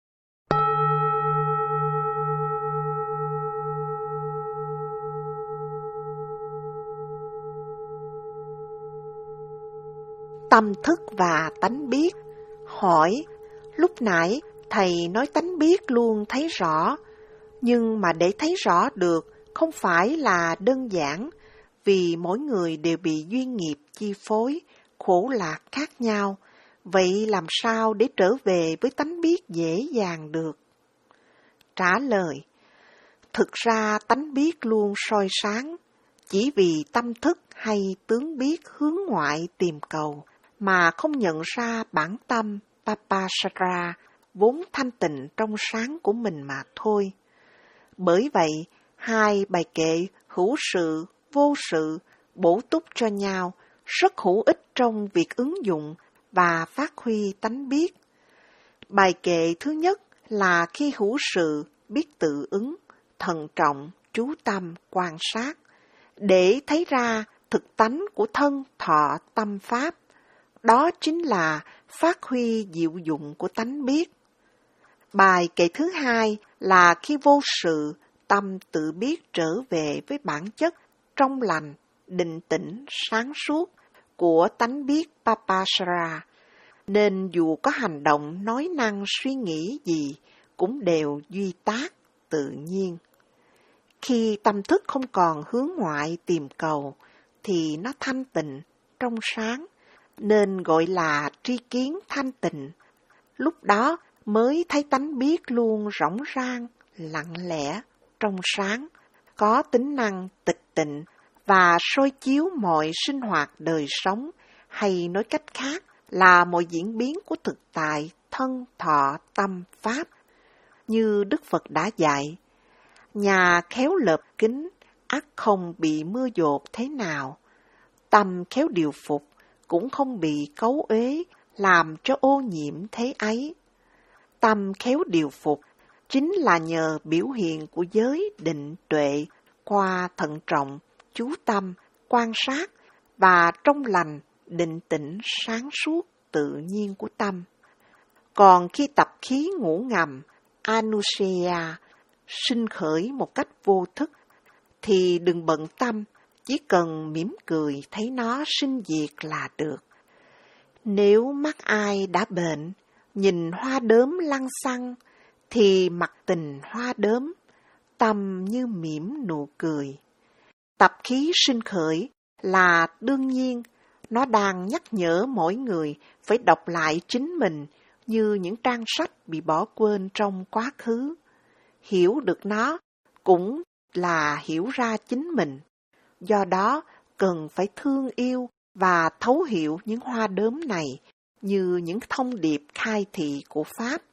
Tâm thức và tánh biết. Hỏi, lúc nãy thầy nói tánh biết luôn thấy rõ, nhưng mà để thấy rõ được không phải là đơn giản, vì mỗi người đều bị duyên nghiệp chi phối, khổ lạc khác nhau. Vậy làm sao để trở về với tánh biết dễ dàng được? Trả lời, thực ra tánh biết luôn soi sáng, chỉ vì tâm thức hay tướng biết hướng ngoại tìm cầu, mà không nhận ra bản tâm Papasara vốn thanh tịnh trong sáng của mình mà thôi. Bởi vậy, hai bài kệ hữu sự, vô sự bổ túc cho nhau, rất hữu ích trong việc ứng dụng và phát huy tánh biết. Bài kệ thứ nhất là khi hữu sự biết tự ứng, thận trọng, chú tâm, quan sát, để thấy ra thực tánh của thân thọ tâm pháp. Đó chính là phát huy diệu dụng của tánh biết. Bài kệ thứ hai là khi vô sự, tâm tự biết trở về với bản chất trong lành, định tĩnh, sáng suốt của tánh biết Papasara, nên dù có hành động, nói năng, suy nghĩ gì cũng đều duy tác, tự nhiên. Khi tâm thức không còn hướng ngoại tìm cầu, thì nó thanh tịnh, trong sáng, nên gọi là tri kiến thanh tịnh. Lúc đó mới thấy tánh biết luôn rỗng rang, lặng lẽ, trong sáng, có tính năng tịch tịnh và soi chiếu mọi sinh hoạt đời sống, hay nói cách khác là mọi diễn biến của thực tại, thân, thọ, tâm, pháp. Như Đức Phật đã dạy, nhà khéo lợp kính, ắt không bị mưa dột thế nào. Tâm khéo điều phục, cũng không bị cấu uế, làm cho ô nhiễm thế ấy. Tâm khéo điều phục, chính là nhờ biểu hiện của giới định tuệ qua thận trọng, chú tâm, quan sát và trong lành, định tĩnh, sáng suốt, tự nhiên của tâm. Còn khi tập khí ngủ ngầm, Anuseya, sinh khởi một cách vô thức, thì đừng bận tâm, chỉ cần mỉm cười thấy nó sinh diệt là được. Nếu mắt ai đã bệnh, nhìn hoa đốm lăng xăng, thì mặt tình hoa đốm, tâm như mỉm nụ cười. Tập khí sinh khởi là đương nhiên, nó đang nhắc nhở mỗi người phải đọc lại chính mình như những trang sách bị bỏ quên trong quá khứ. Hiểu được nó cũng là hiểu ra chính mình. Do đó, cần phải thương yêu và thấu hiểu những hoa đốm này như những thông điệp khai thị của Pháp,